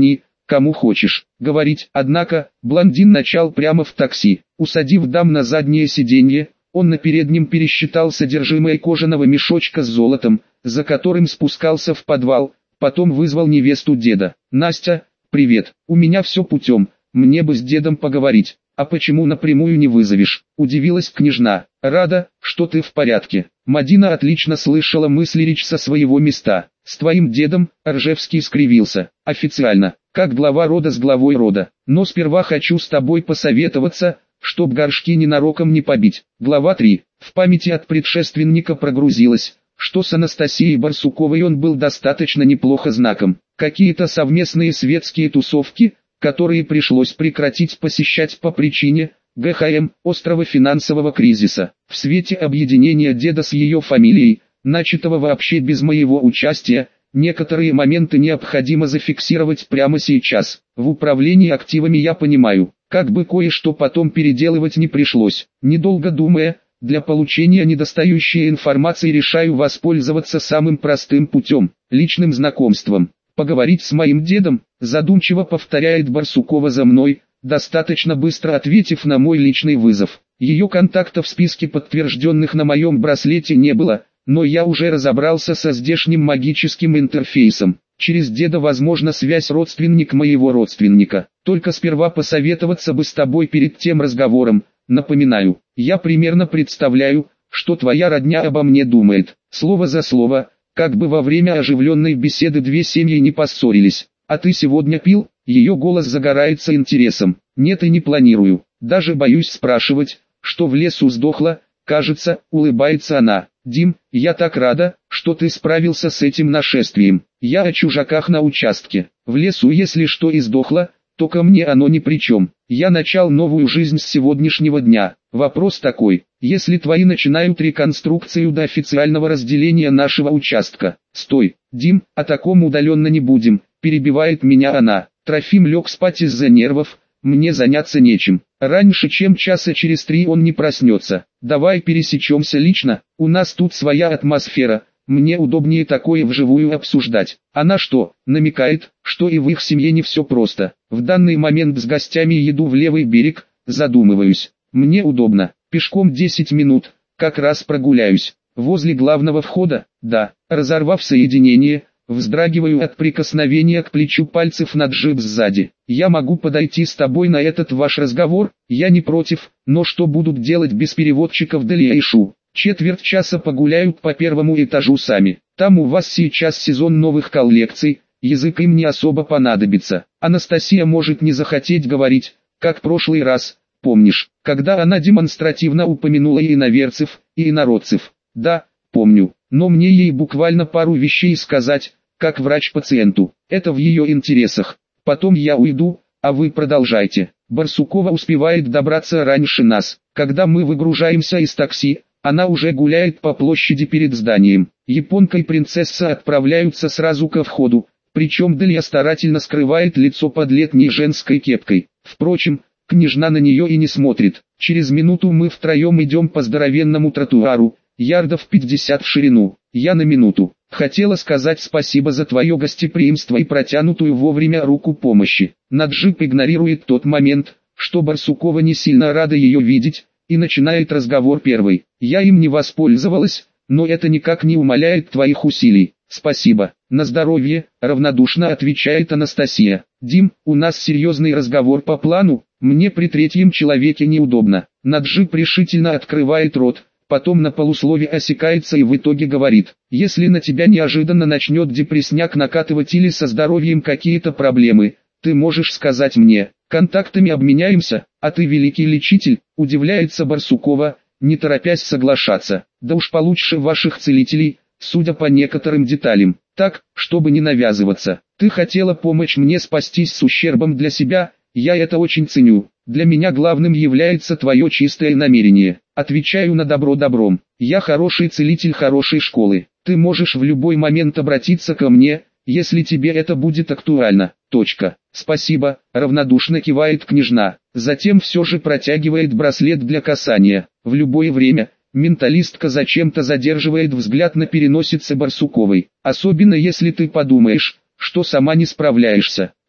кому хочешь говорить. Однако, блондин начал прямо в такси. Усадив дам на заднее сиденье, он на переднем пересчитал содержимое кожаного мешочка с золотом, за которым спускался в подвал, потом вызвал невесту деда. «Настя, привет, у меня все путем, мне бы с дедом поговорить». «А почему напрямую не вызовешь?» – удивилась княжна. «Рада, что ты в порядке». Мадина отлично слышала мысли речь со своего места. «С твоим дедом», – Ржевский скривился. «Официально, как глава рода с главой рода. Но сперва хочу с тобой посоветоваться, чтоб горшки ненароком не побить». Глава три. В памяти от предшественника прогрузилась, что с Анастасией Барсуковой он был достаточно неплохо знаком. Какие-то совместные светские тусовки, которые пришлось прекратить посещать по причине гэ ха эм, острого финансового кризиса. В свете объединения деда с ее фамилией, начатого вообще без моего участия, некоторые моменты необходимо зафиксировать прямо сейчас. В управлении активами я понимаю, как бы кое-что потом переделывать не пришлось. Недолго думая, для получения недостающей информации решаю воспользоваться самым простым путем, личным знакомством. «Поговорить с моим дедом», задумчиво повторяет Барсукова за мной, достаточно быстро ответив на мой личный вызов. Ее контакта в списке подтвержденных на моем браслете не было, но я уже разобрался со здешним магическим интерфейсом. Через деда возможна связь родственник моего родственника. Только сперва посоветоваться бы с тобой перед тем разговором. Напоминаю, я примерно представляю, что твоя родня обо мне думает. Слово за слово. Как бы во время оживленной беседы две семьи не поссорились. «А ты сегодня пил?» Ее голос загорается интересом. «Нет и не планирую. Даже боюсь спрашивать, что в лесу сдохло». Кажется, улыбается она. «Дим, я так рада, что ты справился с этим нашествием. Я о чужаках на участке. В лесу если что и сдохло, то ко мне оно ни при чем. Я начал новую жизнь с сегодняшнего дня. Вопрос такой, если твои начинают реконструкцию до официального разделения нашего участка». «Стой, Дим, о таком удаленно не будем», перебивает меня она. Трофим лег спать из-за нервов, мне заняться нечем. Раньше чем часа через три он не проснется. Давай пересечемся лично, у нас тут своя атмосфера. Мне удобнее такое вживую обсуждать. Она что, намекает, что и в их семье не все просто. В данный момент с гостями еду в левый берег, задумываюсь. Мне удобно, пешком десять минут, как раз прогуляюсь. Возле главного входа, да, разорвав соединение, вздрагиваю от прикосновения к плечу пальцев на джип сзади. Я могу подойти с тобой на этот ваш разговор, я не против, но что будут делать без переводчиков Далиэйшу? Четверть часа погуляют по первому этажу сами. Там у вас сейчас сезон новых коллекций, язык им не особо понадобится. Анастасия может не захотеть говорить, как прошлый раз, помнишь, когда она демонстративно упомянула и иноверцев, и инородцев. Да, помню, но мне ей буквально пару вещей сказать, как врач пациенту. Это в ее интересах. Потом я уйду, а вы продолжайте. Барсукова успевает добраться раньше нас. Когда мы выгружаемся из такси, она уже гуляет по площади перед зданием. Японка и принцесса отправляются сразу ко входу, причем Делья старательно скрывает лицо под летней женской кепкой. Впрочем, княжна на нее и не смотрит. Через минуту мы втроем идем по здоровенному тротуару, ярдов пятьдесят в ширину. Я на минуту. Хотела сказать спасибо за твое гостеприимство и протянутую вовремя руку помощи. Наджип игнорирует тот момент, что Барсукова не сильно рада ее видеть, и начинает разговор первой. Я им не воспользовалась, но это никак не умаляет твоих усилий. Спасибо. На здоровье, равнодушно отвечает Анастасия. Дим, у нас серьезный разговор по плану, мне при третьем человеке неудобно. Наджип решительно открывает рот, потом на полуслове осекается и в итоге говорит: если на тебя неожиданно начнет депрессняк накатывать или со здоровьем какие-то проблемы, ты можешь сказать мне, контактами обменяемся, а ты великий лечитель, удивляется Барсукова, не торопясь соглашаться. Да уж получше ваших целителей, судя по некоторым деталям. Так, чтобы не навязываться, ты хотела помочь мне спастись с ущербом для себя, я это очень ценю. Для меня главным является твое чистое намерение. Отвечаю на добро добром. Я хороший целитель хорошей школы. Ты можешь в любой момент обратиться ко мне, если тебе это будет актуально. Точка. Спасибо, равнодушно кивает княжна. Затем все же протягивает браслет для касания. В любое время. Менталистка зачем-то задерживает взгляд на переносице Барсуковой. Особенно если ты подумаешь, что сама не справляешься.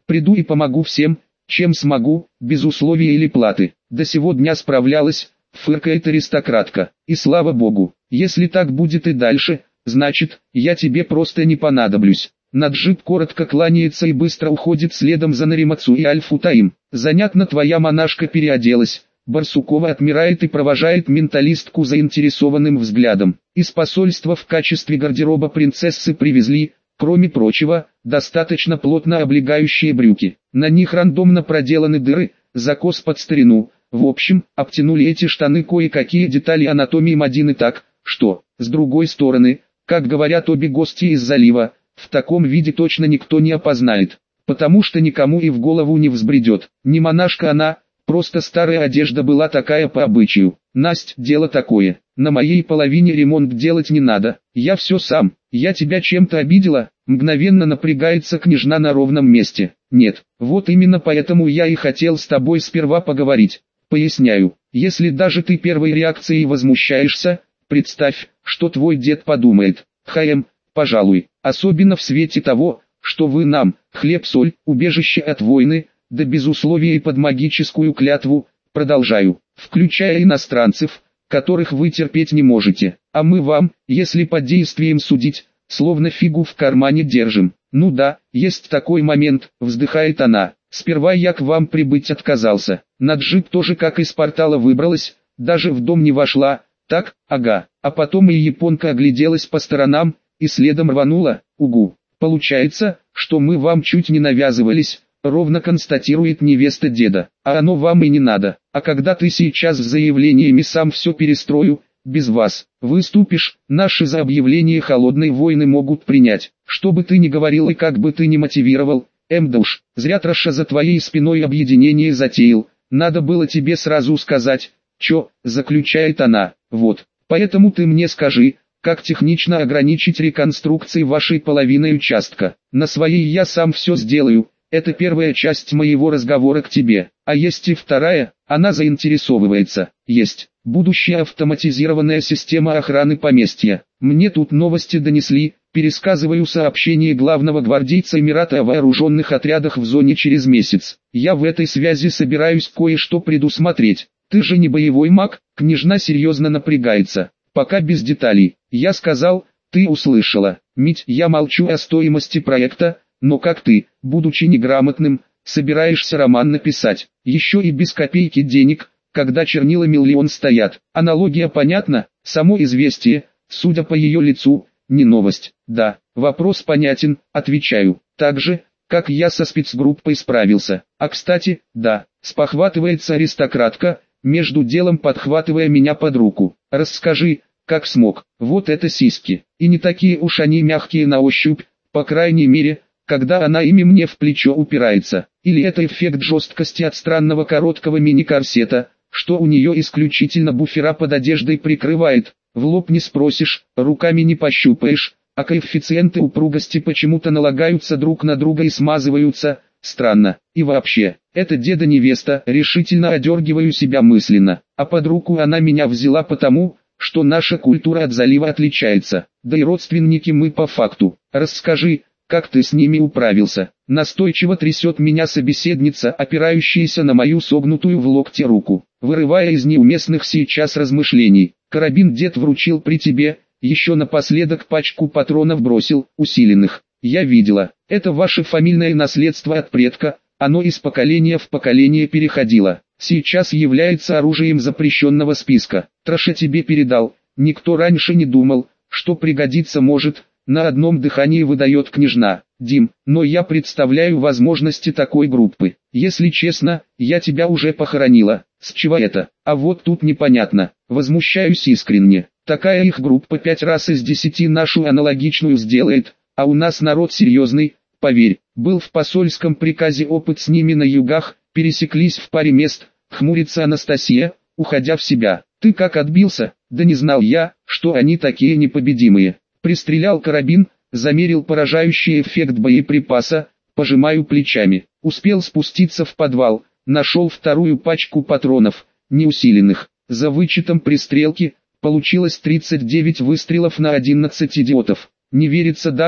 Приду и помогу всем, чем смогу, без условий или платы. До сего дня справлялась, фыркает аристократка. И слава богу, если так будет и дальше, значит, я тебе просто не понадоблюсь. Наджиб коротко кланяется и быстро уходит следом за Наримацу и Аль-Футаим. Занятно, твоя монашка переоделась. Барсукова отмирает и провожает менталистку заинтересованным взглядом. Из посольства в качестве гардероба принцессы привезли, кроме прочего, достаточно плотно облегающие брюки. На них рандомно проделаны дыры, закос под старину. В общем, обтянули эти штаны кое-какие детали анатомии Мадины так, что, с другой стороны, как говорят обе гости из залива, в таком виде точно никто не опознает, потому что никому и в голову не взбредет. Не монашка она, просто старая одежда была такая по обычаю. Насть, дело такое, на моей половине ремонт делать не надо, я все сам. Я тебя чем-то обидела? Мгновенно напрягается княжна на ровном месте. Нет, вот именно поэтому я и хотел с тобой сперва поговорить. Поясняю, если даже ты первой реакцией возмущаешься, представь, что твой дед подумает. Хаем, пожалуй, особенно в свете того, что вы нам, хлеб-соль, убежище от войны, да без условий и под магическую клятву, продолжаю, включая иностранцев, которых вы терпеть не можете, а мы вам, если под действием судить, словно фигу в кармане держим. Ну да, есть такой момент, вздыхает она. Сперва я к вам прибыть отказался. Наджиб тоже как из портала выбралась, даже в дом не вошла. Так, ага, а потом и японка огляделась по сторонам, и следом рванула. Угу. Получается, что мы вам чуть не навязывались, ровно констатирует невеста деда. А оно вам и не надо. А когда ты сейчас с заявлениями сам все перестрою, без вас, выступишь, наши за объявление холодной войны могут принять. Что бы ты ни говорил и как бы ты ни мотивировал, эм да уж, зря Траша за твоей спиной объединение затеял. Надо было тебе сразу сказать, чё, заключает она, вот. Поэтому ты мне скажи, как технично ограничить реконструкции вашей половины участка. На своей я сам все сделаю. Это первая часть моего разговора к тебе, а есть и вторая, она заинтересовывается. Есть, будущая автоматизированная система охраны поместья. Мне тут новости донесли, пересказываю сообщение главного гвардейца Эмирата о вооруженных отрядах в зоне через месяц. Я в этой связи собираюсь кое-что предусмотреть. Ты же не боевой маг, княжна серьезно напрягается. Пока без деталей. Я сказал, ты услышала. Мить, я молчу о стоимости проекта. Но как ты, будучи неграмотным, собираешься роман написать, еще и без копейки денег, когда чернила миллион стоят? Аналогия понятна, само известие, судя по ее лицу, не новость. Да, вопрос понятен, отвечаю, так же, как я со спецгруппой справился. А кстати, да, спохватывается аристократка, между делом подхватывая меня под руку. Расскажи, как смог, вот это сиськи, и не такие уж они мягкие на ощупь, по крайней мере, когда она ими мне в плечо упирается. Или это эффект жесткости от странного короткого мини-корсета, что у нее исключительно буфера под одеждой прикрывает. В лоб не спросишь, руками не пощупаешь, а коэффициенты упругости почему-то налагаются друг на друга и смазываются. Странно. И вообще, это деда-невеста, решительно одергиваю себя мысленно. А под руку она меня взяла потому, что наша культура от залива отличается. Да и родственники мы по факту. Расскажи, как ты с ними управился? Настойчиво трясет меня собеседница, опирающаяся на мою согнутую в локте руку, вырывая из неуместных сейчас размышлений. Карабин дед вручил при тебе, еще напоследок пачку патронов бросил, усиленных. Я видела, это ваше фамильное наследство от предка, оно из поколения в поколение переходило. Сейчас является оружием запрещенного списка. Траша тебе передал, никто раньше не думал, что пригодится может. На одном дыхании выдает княжна. Дим, но я представляю возможности такой группы. Если честно, я тебя уже похоронила. С чего это? А вот тут непонятно. Возмущаюсь искренне. Такая их группа пять раз из десяти нашу аналогичную сделает, а у нас народ серьезный, поверь. Был в посольском приказе опыт с ними на югах, пересеклись в паре мест, хмурится Анастасия, уходя в себя. Ты как отбился? Да не знал я, что они такие непобедимые. Пристрелял карабин, замерил поражающий эффект боеприпаса, пожимаю плечами. Успел спуститься в подвал, нашел вторую пачку патронов, неусиленных. За вычетом пристрелки, получилось тридцать девять выстрелов на одиннадцать идиотов. Не верится даже,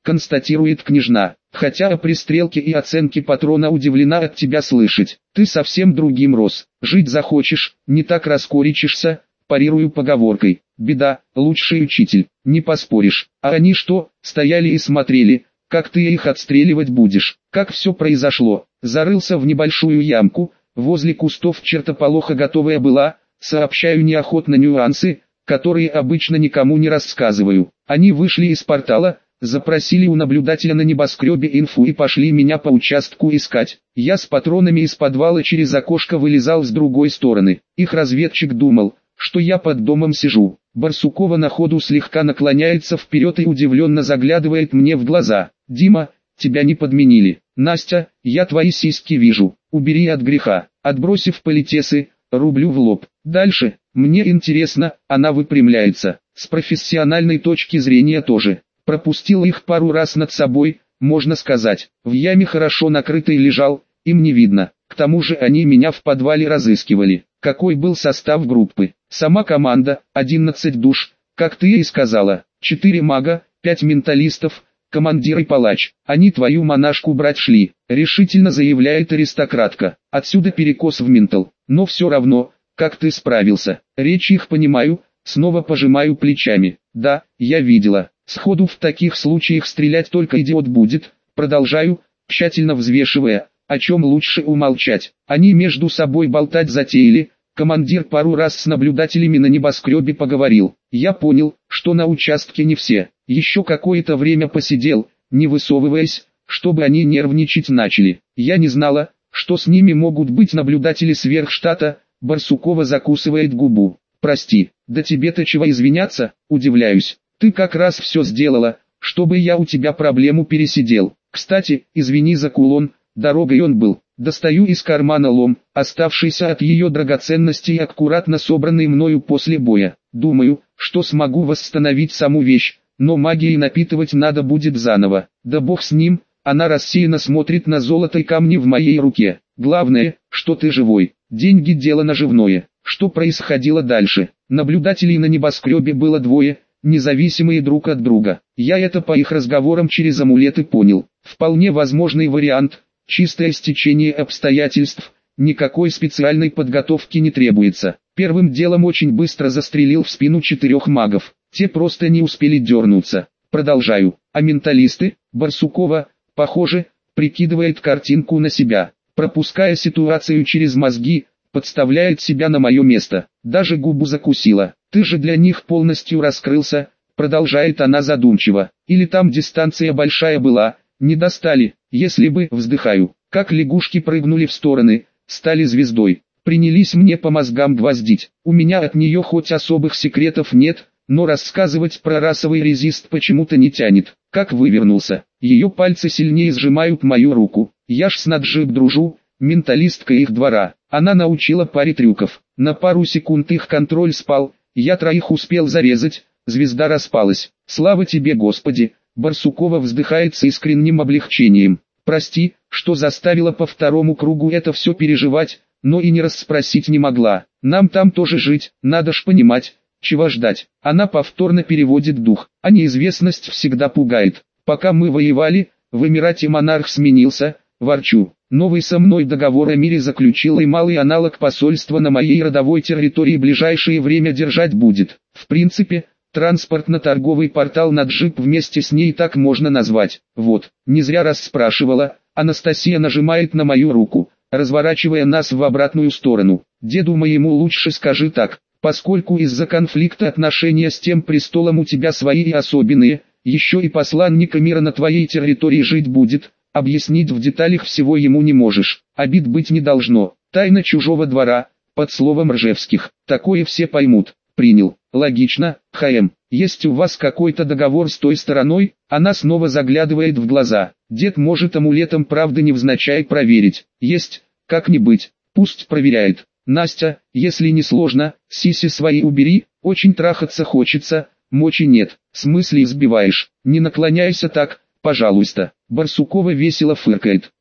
констатирует княжна. Хотя о пристрелке и оценке патрона удивлена от тебя слышать. Ты совсем другим рос. Жить захочешь, не так раскоричишься, парирую поговоркой. Беда, лучший учитель, не поспоришь. А они что, стояли и смотрели, как ты их отстреливать будешь? Как все произошло? Зарылся в небольшую ямку, возле кустов чертополоха готовая была, сообщаю неохотно нюансы, которые обычно никому не рассказываю. Они вышли из портала, запросили у наблюдателя на небоскребе инфу и пошли меня по участку искать. Я с патронами из подвала через окошко вылезал с другой стороны. Их разведчик думал, что я под домом сижу. Барсукова на ходу слегка наклоняется вперед и удивленно заглядывает мне в глаза. «Дима, тебя не подменили. Настя, я твои сиськи вижу. Убери от греха». Отбросив политесы, рублю в лоб. Дальше, мне интересно, она выпрямляется. С профессиональной точки зрения тоже. Пропустил их пару раз над собой, можно сказать. В яме хорошо накрытый лежал, им не видно. К тому же они меня в подвале разыскивали. Какой был состав группы? Сама команда, одиннадцать душ, как ты и сказала. четыре мага, пять менталистов, командир и палач. Они твою монашку брать шли, решительно заявляет аристократка. Отсюда перекос в ментал. Но все равно, как ты справился. Речь их понимаю, снова пожимаю плечами. Да, я видела. Сходу в таких случаях стрелять только идиот будет. Продолжаю, тщательно взвешивая, о чем лучше умолчать. Они между собой болтать затеяли. Командир пару раз с наблюдателями на небоскребе поговорил. Я понял, что на участке не все. Еще какое-то время посидел, не высовываясь, чтобы они нервничать начали. Я не знала, что с ними могут быть наблюдатели сверхштата. Барсукова закусывает губу. Прости, да тебе-то чего извиняться, удивляюсь. Ты как раз все сделала, чтобы я у тебя проблему пересидел. Кстати, извини за кулон, дорогой он был. Достаю из кармана лом, оставшийся от ее драгоценностей, аккуратно собранный мною после боя. Думаю, что смогу восстановить саму вещь, но магией напитывать надо будет заново. Да бог с ним, она рассеянно смотрит на золото и камни в моей руке. Главное, что ты живой. Деньги дело наживное. Что происходило дальше? Наблюдателей на небоскребе было двое, независимые друг от друга. Я это по их разговорам через амулеты понял. Вполне возможный вариант. Чистое стечение обстоятельств, никакой специальной подготовки не требуется. Первым делом очень быстро застрелил в спину четырех магов. Те просто не успели дернуться. Продолжаю. А менталисты, Барсукова, похоже, прикидывает картинку на себя. Пропуская ситуацию через мозги, подставляет себя на мое место. Даже губу закусила. Ты же для них полностью раскрылся, продолжает она задумчиво. Или там дистанция большая была, не достали. Если бы, вздыхаю, как лягушки прыгнули в стороны, стали звездой, принялись мне по мозгам гвоздить. У меня от нее хоть особых секретов нет, но рассказывать про расовый резист почему-то не тянет. Как вывернулся, ее пальцы сильнее сжимают мою руку. Я ж с Наджиб дружу, менталистка их двора. Она научила паре трюков. На пару секунд их контроль спал, я троих успел зарезать, звезда распалась. Слава тебе, Господи! Барсукова вздыхает с искренним облегчением. Прости, что заставила по второму кругу это все переживать, но и не расспросить не могла. Нам там тоже жить, надо ж понимать, чего ждать. Она повторно переводит дух, а неизвестность всегда пугает. Пока мы воевали, в Эмирате монарх сменился, ворчу. Новый со мной договор о мире заключил и малый аналог посольства на моей родовой территории ближайшее время держать будет. В принципе, транспортно-торговый портал Наджиб вместе с ней так можно назвать. Вот, не зря расспрашивала. Анастасия нажимает на мою руку, разворачивая нас в обратную сторону. Деду моему лучше скажи так, поскольку из-за конфликта отношения с тем престолом у тебя свои и особенные, еще и посланника мира на твоей территории жить будет, объяснить в деталях всего ему не можешь. Обид быть не должно. Тайна чужого двора, под словом Ржевских. Такое все поймут. Принял. Логично. ХМ. Есть у вас какой-то договор с той стороной? Она снова заглядывает в глаза. Дед может амулетом правды невзначай проверить. Есть. Как не быть. Пусть проверяет. Настя, если не сложно, сиси свои убери. Очень трахаться хочется. Мочи нет. Смысле избиваешь. Не наклоняйся так, пожалуйста. Барсукова весело фыркает.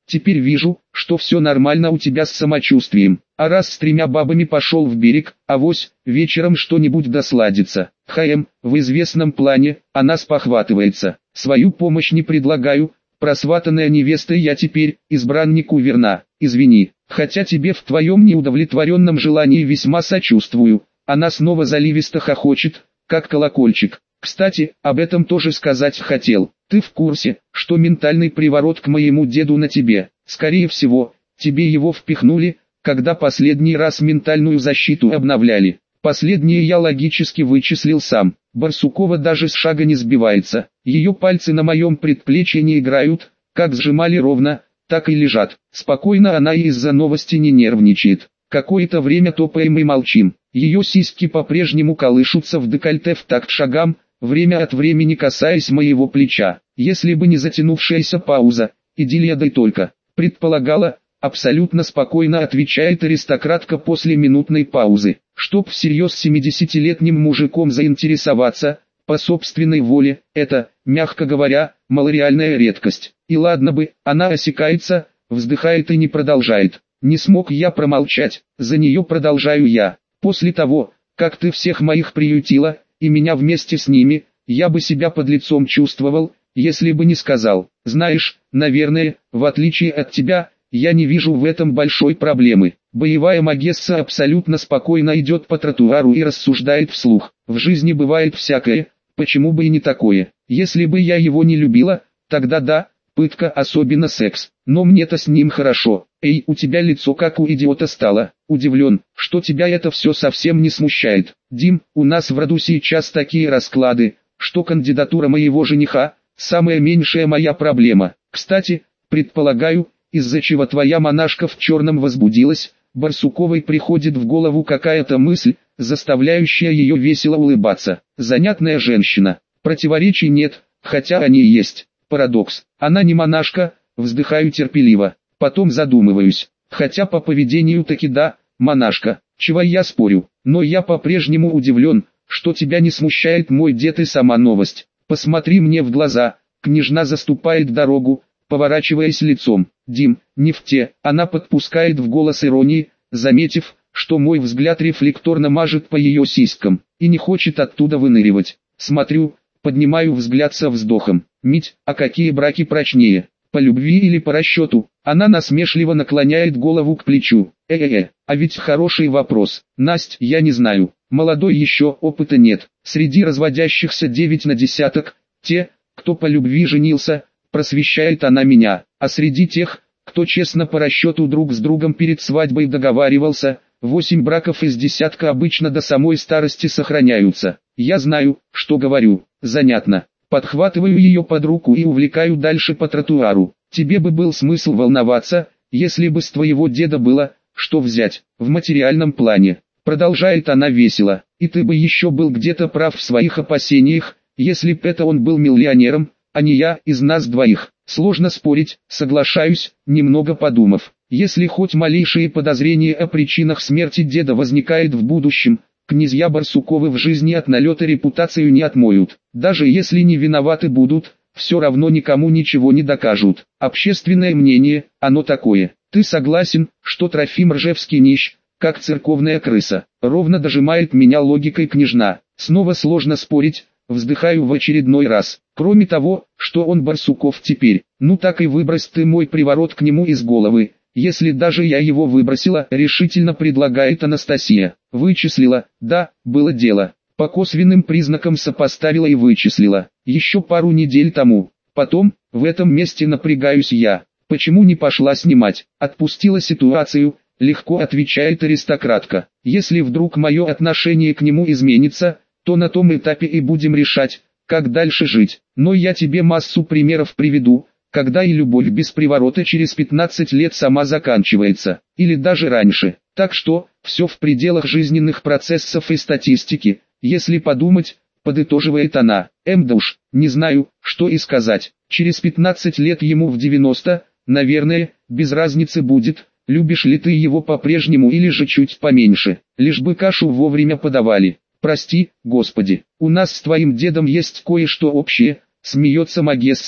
Теперь вижу, что все нормально у тебя с самочувствием. А раз с тремя бабами пошел в берег, авось, вечером что-нибудь досладится. ХМ, в известном плане, она спохватывается. Свою помощь не предлагаю, просватанная невеста я теперь, избраннику верна. Извини, хотя тебе в твоем неудовлетворенном желании весьма сочувствую. Она снова заливисто хохочет, как колокольчик. Кстати, об этом тоже сказать хотел. Ты в курсе, что ментальный приворот к моему деду на тебе? Скорее всего, тебе его впихнули, когда последний раз ментальную защиту обновляли. Последнее я логически вычислил сам. Барсукова даже с шага не сбивается. Ее пальцы на моем предплечье не играют, как сжимали ровно, так и лежат. Спокойно она и из-за новости не нервничает. Какое-то время топаем и молчим. Ее сиськи по-прежнему колышутся в декольте в такт шагам, время от времени касаясь моего плеча. Если бы не затянувшаяся пауза, идиллия да и только. Предполагала, абсолютно спокойно отвечает аристократка после минутной паузы. Чтоб всерьез семидесятилетним мужиком заинтересоваться, по собственной воле, это, мягко говоря, малореальная редкость. И ладно бы, она осекается, вздыхает и не продолжает. Не смог я промолчать, за нее продолжаю я. После того, как ты всех моих приютила, и меня вместе с ними, я бы себя подлецом чувствовал, если бы не сказал. Знаешь, наверное, в отличие от тебя, я не вижу в этом большой проблемы. Боевая магесса абсолютно спокойно идет по тротуару и рассуждает вслух. В жизни бывает всякое, почему бы и не такое. Если бы я его не любила, тогда да, пытка, особенно секс. Но мне-то с ним хорошо. Эй, у тебя лицо как у идиота стало. Удивлен, что тебя это все совсем не смущает. Дим, у нас в роду сейчас такие расклады, что кандидатура моего жениха – самая меньшая моя проблема. Кстати, предполагаю, из-за чего твоя монашка в черном возбудилась, Барсуковой приходит в голову какая-то мысль, заставляющая ее весело улыбаться. Занятная женщина. Противоречий нет, хотя они и есть. Парадокс. Она не монашка, вздыхаю терпеливо. Потом задумываюсь. Хотя по поведению таки да, монашка. Чего я спорю. Но я по-прежнему удивлен, что тебя не смущает мой дед и сама новость. Посмотри мне в глаза. Княжна заступает дорогу, поворачиваясь лицом. Дим, не в те. Она подпускает в голос иронии, заметив, что мой взгляд рефлекторно мажет по ее сиськам, и не хочет оттуда выныривать. Смотрю, поднимаю взгляд со вздохом. Мить, а какие браки прочнее? По любви или по расчету? Она насмешливо наклоняет голову к плечу. Э-э-э, а ведь хороший вопрос. Насть, я не знаю. Молодой еще, опыта нет. Среди разводящихся девять на десяток, те, кто по любви женился, просвещает она меня. А среди тех, кто честно по расчету друг с другом перед свадьбой договаривался, восемь браков из десятка обычно до самой старости сохраняются. Я знаю, что говорю. Занятно. Подхватываю ее под руку и увлекаю дальше по тротуару. Тебе бы был смысл волноваться, если бы с твоего деда было, что взять, в материальном плане. Продолжает она весело. И ты бы еще был где-то прав в своих опасениях, если б это он был миллионером, а не я, из нас двоих. Сложно спорить, соглашаюсь, немного подумав. Если хоть малейшие подозрения о причинах смерти деда возникает в будущем, князья Барсуковы в жизни от налета репутацию не отмоют. Даже если не виноваты будут, все равно никому ничего не докажут. Общественное мнение, оно такое. Ты согласен, что Трофим Ржевский нищ, как церковная крыса? Ровно дожимает меня логикой княжна. Снова сложно спорить, вздыхаю в очередной раз. Кроме того, что он Барсуков теперь, ну так и выбрось ты мой приворот к нему из головы. Если даже я его выбросила, решительно предлагает Анастасия. Вычислила, да, было дело. По косвенным признакам сопоставила и вычислила. Еще пару недель тому. Потом, в этом месте напрягаюсь я. Почему не пошла снимать? Отпустила ситуацию, легко отвечает аристократка. Если вдруг мое отношение к нему изменится, то на том этапе и будем решать, как дальше жить. Но я тебе массу примеров приведу, когда и любовь без приворота через пятнадцать лет сама заканчивается, или даже раньше. Так что, все в пределах жизненных процессов и статистики, если подумать, подытоживает она. Эм да уж, не знаю, что и сказать. Через пятнадцать лет ему в девяносто, наверное, без разницы будет, любишь ли ты его по-прежнему или же чуть поменьше, лишь бы кашу вовремя подавали. Прости, Господи, у нас с твоим дедом есть кое-что общее, смеется Магесса.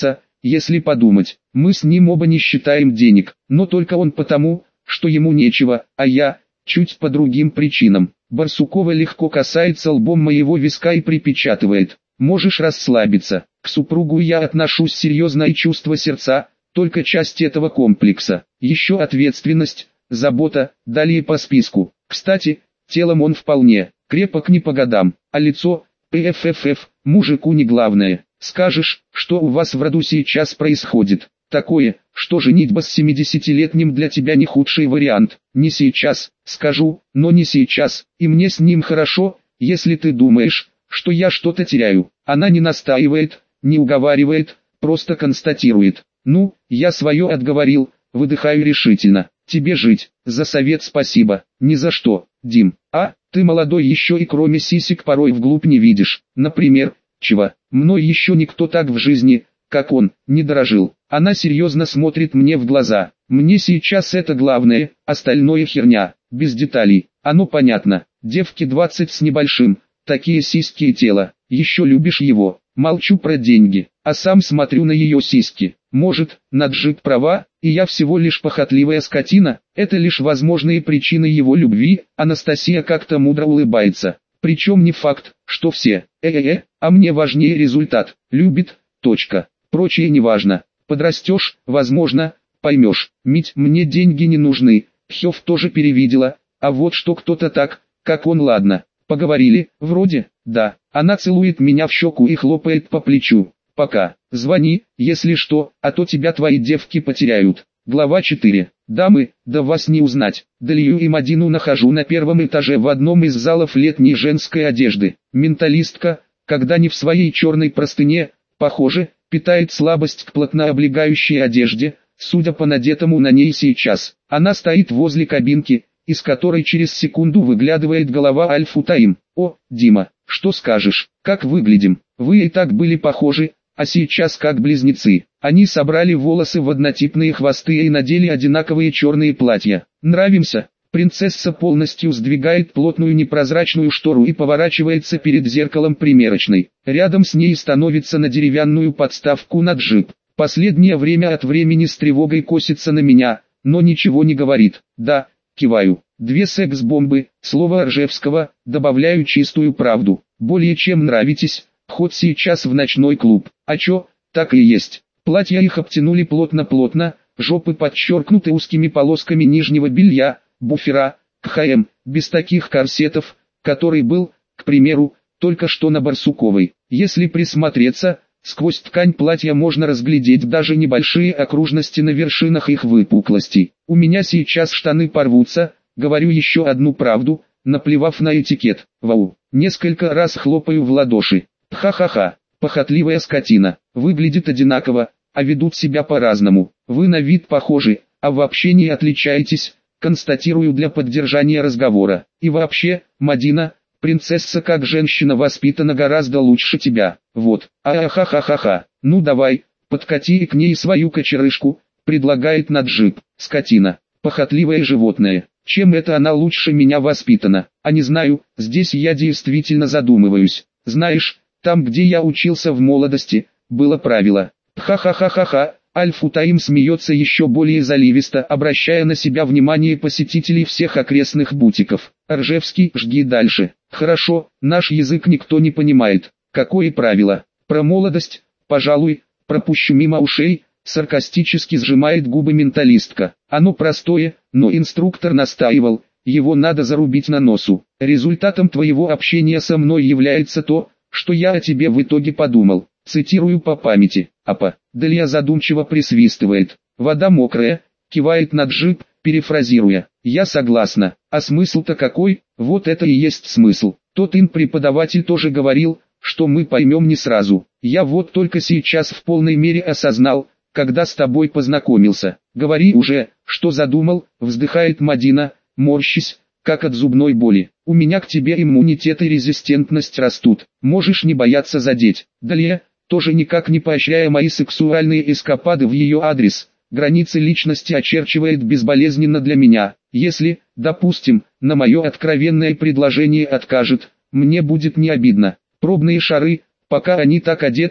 если подумать. Мы с ним оба не считаем денег, но только он потому, что ему нечего, а я, чуть по другим причинам. Барсукова легко касается лбом моего виска и припечатывает: можешь расслабиться, к супругу я отношусь серьезно и чувство сердца, только часть этого комплекса. Еще ответственность, забота, далее по списку. Кстати, телом он вполне крепок не по годам, а лицо, пффф, мужику не главное. Скажешь, что у вас в роду сейчас происходит? Такое, что женитьба с семидесятилетним для тебя не худший вариант. Не сейчас, скажу, но не сейчас, и мне с ним хорошо, если ты думаешь, что я что-то теряю. Она не настаивает, не уговаривает, просто констатирует. Ну, я свое отговорил, выдыхаю решительно. Тебе жить, за совет спасибо, ни за что, Дим. А, ты молодой еще и кроме сисек порой вглубь не видишь. Например, чего, мной еще никто так в жизни, как он, не дорожил. Она серьезно смотрит мне в глаза. Мне сейчас это главное, остальное херня, без деталей. Оно понятно, девке двадцать с небольшим, такие сиськи и тело. Еще любишь его. Молчу про деньги, а сам смотрю на ее сиськи. Может, Наджиб права, и я всего лишь похотливая скотина, это лишь возможные причины его любви. Анастасия как-то мудро улыбается. Причем не факт, что все, э-э-э, а мне важнее результат. Любит, точка. Прочее не важно. Подрастешь, возможно, поймешь. Мить, мне деньги не нужны. Хёв тоже перевидела, а вот что кто-то так, как он, ладно. Поговорили, вроде, да. Она целует меня в щеку и хлопает по плечу. Пока. Звони, если что, а то тебя твои девки потеряют. Глава четыре. Дамы, да вас не узнать. Далию и Мадину нахожу на первом этаже в одном из залов летней женской одежды. Менталистка, когда не в своей черной простыне, похоже, питает слабость к плотно облегающей одежде, судя по надетому на ней сейчас. Она стоит возле кабинки, из которой через секунду выглядывает голова Аль-Футаим. О, Дима, что скажешь, как выглядим? Вы и так были похожи, а сейчас как близнецы. Они собрали волосы в однотипные хвосты и надели одинаковые черные платья. Нравимся? Принцесса полностью сдвигает плотную непрозрачную штору и поворачивается перед зеркалом примерочной. Рядом с ней становится на деревянную подставку Наджиб. Последнее время от времени с тревогой косится на меня, но ничего не говорит. Да, киваю. Две секс-бомбы, слово Ржевского, добавляю чистую правду. Более чем нравитесь, хоть сейчас в ночной клуб. А чё, так и есть. Платья их обтянули плотно-плотно, жопы подчеркнуты узкими полосками нижнего белья, буфера, КХМ, без таких корсетов, который был, к примеру, только что на Барсуковой. Если присмотреться, сквозь ткань платья можно разглядеть даже небольшие окружности на вершинах их выпуклостей. У меня сейчас штаны порвутся, говорю еще одну правду, наплевав на этикет. Вау, несколько раз хлопаю в ладоши. Ха-ха-ха, похотливая скотина, выглядит одинаково, а ведут себя по-разному. Вы на вид похожи, а в общении отличаетесь, констатирую для поддержания разговора. И вообще, Мадина, принцесса как женщина воспитана гораздо лучше тебя. Вот, а-ха-ха-ха-ха, ну давай, подкати к ней свою кочерышку, предлагает Наджиб. Скотина, похотливое животное. Чем это она лучше меня воспитана? А не знаю, здесь я действительно задумываюсь. Знаешь, там где я учился в молодости, было правило. Ха-ха-ха-ха-ха. Аль-Футаим смеется еще более заливисто, обращая на себя внимание посетителей всех окрестных бутиков. Ржевский, жги дальше. Хорошо, наш язык никто не понимает. Какое правило? Про молодость, пожалуй, пропущу мимо ушей, саркастически сжимает губы менталистка. Оно простое, но инструктор настаивал, его надо зарубить на носу. Результатом твоего общения со мной является то, что я о тебе в итоге подумал. Цитирую по памяти. Апа, Далия задумчиво присвистывает. Вода мокрая, кивает Наджиб, перефразируя. Я согласна. А смысл-то какой? Вот это и есть смысл. Тот ин-преподаватель тоже говорил, что мы поймем не сразу. Я вот только сейчас в полной мере осознал, когда с тобой познакомился. Говори уже, что задумал, вздыхает Мадина, морщись, как от зубной боли. У меня к тебе иммунитет и резистентность растут. Можешь не бояться задеть. Далее, тоже никак не поощряя мои сексуальные эскапады в ее адрес, границы личности очерчивает безболезненно для меня. Если, допустим, на мое откровенное предложение откажет, мне будет не обидно. Пробные шары, пока они так одеты,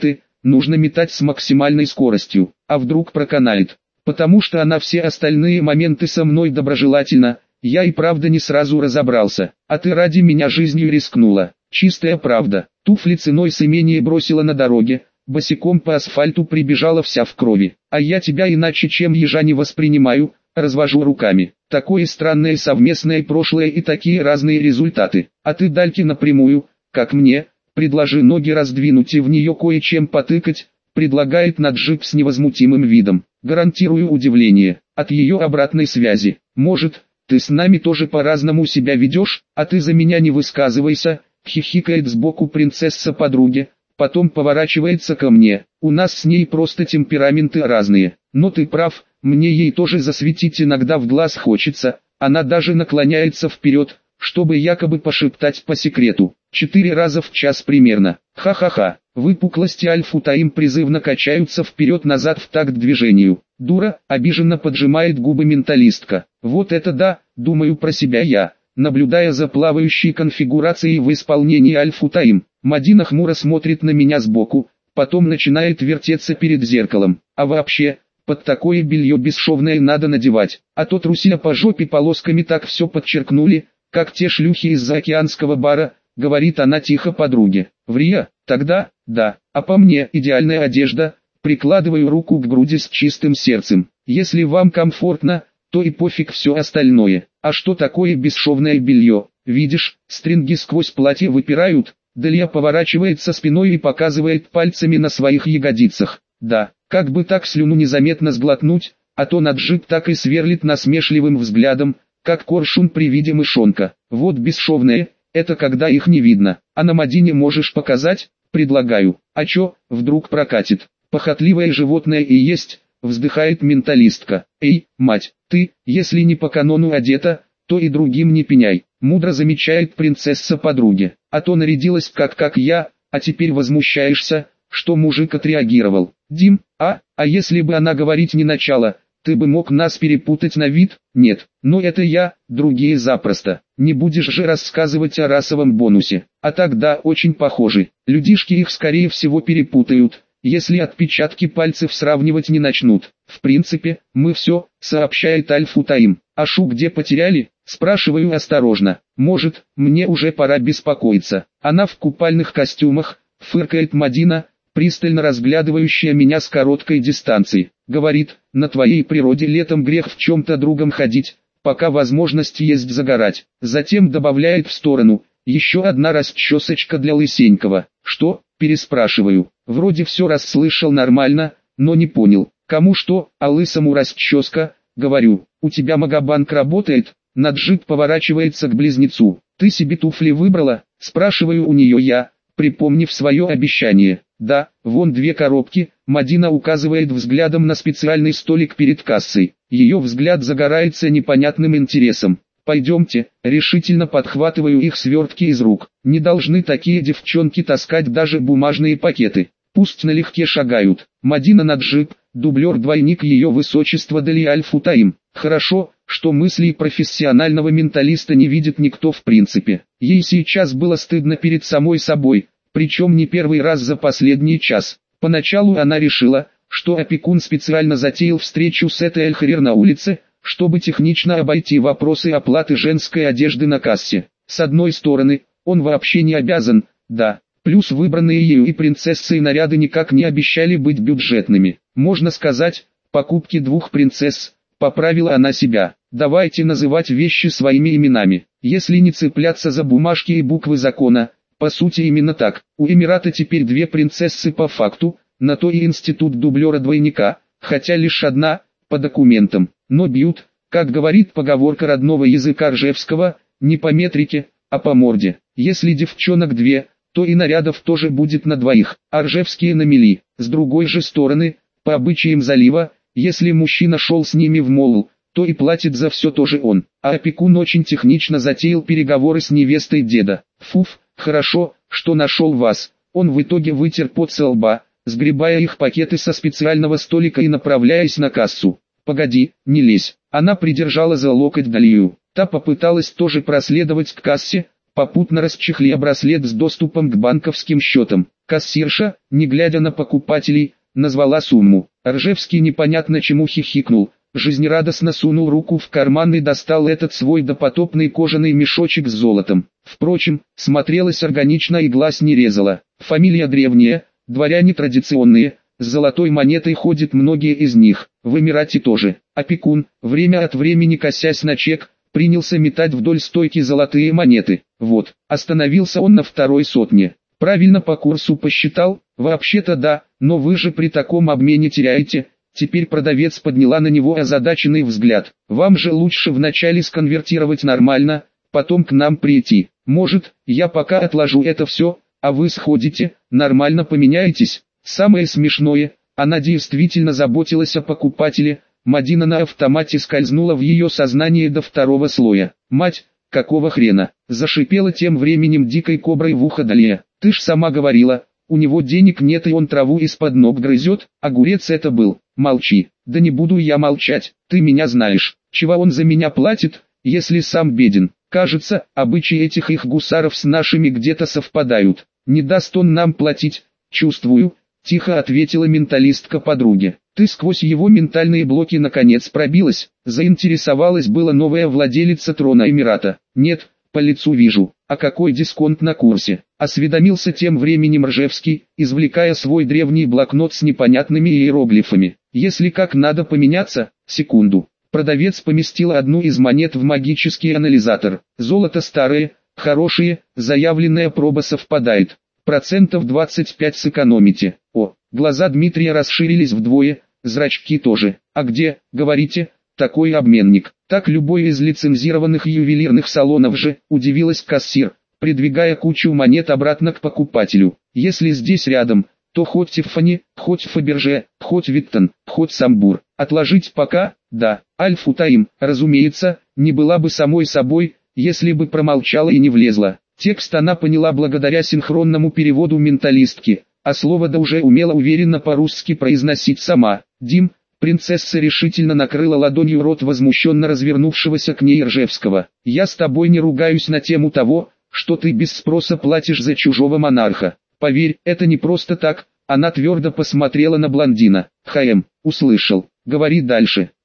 нужно метать с максимальной скоростью, а вдруг проканает. Потому что она все остальные моменты со мной доброжелательна, я и правда не сразу разобрался, а ты ради меня жизнью рискнула. Чистая правда, туфли ценой с имения бросила на дороге, босиком по асфальту прибежала вся в крови, а я тебя иначе чем ежа не воспринимаю, развожу руками. Такое странное совместное прошлое и такие разные результаты, а ты дальше напрямую, как мне, предложи ноги раздвинуть и в нее кое-чем потыкать, предлагает Наджиб с невозмутимым видом. Гарантирую удивление от ее обратной связи. Может, ты с нами тоже по-разному себя ведешь, а ты за меня не высказывайся, хихикает сбоку принцесса подруги, потом поворачивается ко мне. У нас с ней просто темпераменты разные, но ты прав, мне ей тоже засветить иногда в глаз хочется, она даже наклоняется вперед, чтобы якобы пошептать по секрету. Четыре раза в час примерно. Ха-ха-ха. Выпуклости Аль-Футаим призывно качаются вперед-назад в такт движению. Дура, обиженно поджимает губы менталистка. Вот это да, думаю про себя я, наблюдая за плавающей конфигурацией в исполнении Аль-Футаим. Мадина хмуро смотрит на меня сбоку, потом начинает вертеться перед зеркалом. А вообще, под такое белье бесшовное надо надевать, а то трусия по жопе полосками так все подчеркнули, как те шлюхи из заокеанского бара, говорит она тихо подруге. Врия, тогда, да, а по мне идеальная одежда, прикладываю руку к груди с чистым сердцем. Если вам комфортно, то и пофиг все остальное. А что такое бесшовное белье? Видишь, стринги сквозь платье выпирают. Далия поворачивается спиной и показывает пальцами на своих ягодицах. Да, как бы так слюну незаметно сглотнуть, а то Наджиб так и сверлит насмешливым взглядом, как коршун при виде мышонка. Вот бесшовное, это когда их не видно. А на Мадине можешь показать? Предлагаю. А чё, вдруг прокатит? Похотливое животное и есть, вздыхает менталистка. Эй, мать, ты, если не по канону одета, то и другим не пеняй. Мудро замечает принцесса подруги. А то нарядилась как как я, а теперь возмущаешься, что мужик отреагировал. Дим, а, а если бы она говорить не начала, ты бы мог нас перепутать на вид? Нет, но это я, другие запросто. Не будешь же рассказывать о расовом бонусе. А тогда очень похожи. Людишки их скорее всего перепутают, если отпечатки пальцев сравнивать не начнут. В принципе, мы все, сообщает Аль-Футаим. А Шу где потеряли? Спрашиваю осторожно. Может, мне уже пора беспокоиться. Она в купальных костюмах, фыркает Мадина, пристально разглядывающая меня с короткой дистанции. Говорит, на твоей природе летом грех в чем-то другом ходить, пока возможность есть загорать. Затем добавляет в сторону, еще одна расчесочка для лысенького. Что? Переспрашиваю. Вроде все расслышал нормально, но не понял. Кому что, а лысому расческа? Говорю, у тебя Магабанк работает? Наджиб поворачивается к близнецу. Ты себе туфли выбрала? Спрашиваю у нее я, припомнив свое обещание. Да, вон две коробки, Мадина указывает взглядом на специальный столик перед кассой. Ее взгляд загорается непонятным интересом. Пойдемте, решительно подхватываю их свертки из рук. Не должны такие девчонки таскать даже бумажные пакеты. Пусть налегке шагают. Мадина Наджиб, дублер-двойник ее высочества Далия Аль-Футаим. Хорошо, что мыслей профессионального менталиста не видит никто в принципе. Ей сейчас было стыдно перед самой собой, причем не первый раз за последний час. Поначалу она решила, что опекун специально затеял встречу с этой Эль-Харир на улице, чтобы технично обойти вопросы оплаты женской одежды на кассе. С одной стороны, он вообще не обязан, да, плюс выбранные ею и принцессой наряды никак не обещали быть бюджетными. Можно сказать, покупки двух принцесс, поправила она себя. Давайте называть вещи своими именами, если не цепляться за бумажки и буквы закона. По сути именно так. У Эмирата теперь две принцессы по факту, на то и институт дублера-двойника, хотя лишь одна, по документам. Но бьют, как говорит поговорка родного языка Ржевского, не по метрике, а по морде. Если девчонок две, то и нарядов тоже будет на двоих, а Ржевские на мели. С другой же стороны, по обычаям залива, если мужчина шел с ними в молл, то и платит за все тоже он. А опекун очень технично затеял переговоры с невестой деда. Фуф, хорошо, что нашел вас. Он в итоге вытер пот со лба, сгребая их пакеты со специального столика и направляясь на кассу. «Погоди, не лезь». Она придержала за локоть Далию. Та попыталась тоже проследовать к кассе, попутно расчехляя браслет с доступом к банковским счетам. Кассирша, не глядя на покупателей, назвала сумму. Ржевский непонятно чему хихикнул, жизнерадостно сунул руку в карман и достал этот свой допотопный кожаный мешочек с золотом. Впрочем, смотрелось органично и глаз не резало. Фамилия древняя, дворяне традиционные, с золотой монетой ходят многие из них, в Эмирате тоже. Опекун, время от времени косясь на чек, принялся метать вдоль стойки золотые монеты. Вот, остановился он на второй сотне. Правильно по курсу посчитал? Вообще-то да, но вы же при таком обмене теряете. Теперь продавец подняла на него озадаченный взгляд. Вам же лучше вначале сконвертировать нормально, потом к нам прийти. Может, я пока отложу это все, а вы сходите, нормально поменяетесь. Самое смешное, она действительно заботилась о покупателе. Мадина на автомате скользнула в ее сознание до второго слоя. Мать, какого хрена? Зашипела тем временем дикой коброй в ухо Далия. Ты ж сама говорила, у него денег нет и он траву из-под ног грызет, огурец это был. Молчи. Да не буду я молчать, ты меня знаешь. Чего он за меня платит, если сам беден? Кажется, обычаи этих их гусаров с нашими где-то совпадают. Не даст он нам платить, чувствую, тихо ответила менталистка подруге. Ты сквозь его ментальные блоки наконец пробилась, заинтересовалась была новая владелица трона Эмирата. Нет, по лицу вижу. А какой дисконт на курсе? Осведомился тем временем Ржевский, извлекая свой древний блокнот с непонятными иероглифами. Если как надо поменяться, секунду. Продавец поместил одну из монет в магический анализатор. Золото старое, хорошее, заявленная проба совпадает. Процентов двадцать пять сэкономите. О, глаза Дмитрия расширились вдвое, зрачки тоже. А где, говорите, такой обменник? Так любой из лицензированных ювелирных салонов же, удивилась кассир, придвигая кучу монет обратно к покупателю. Если здесь рядом, то хоть Тиффани, хоть Фаберже, хоть Виттон, хоть Самбур. Отложить пока, да, Аль-Футаим, разумеется, не была бы самой собой, если бы промолчала и не влезла. Текст она поняла благодаря синхронному переводу менталистки, а слово да уже умела уверенно по-русски произносить сама. Дим, принцесса решительно накрыла ладонью рот возмущенно развернувшегося к ней Ржевского. Я с тобой не ругаюсь на тему того, что ты без спроса платишь за чужого монарха. Поверь, это не просто так. Она твердо посмотрела на блондина. Хаэм, услышал, говори дальше.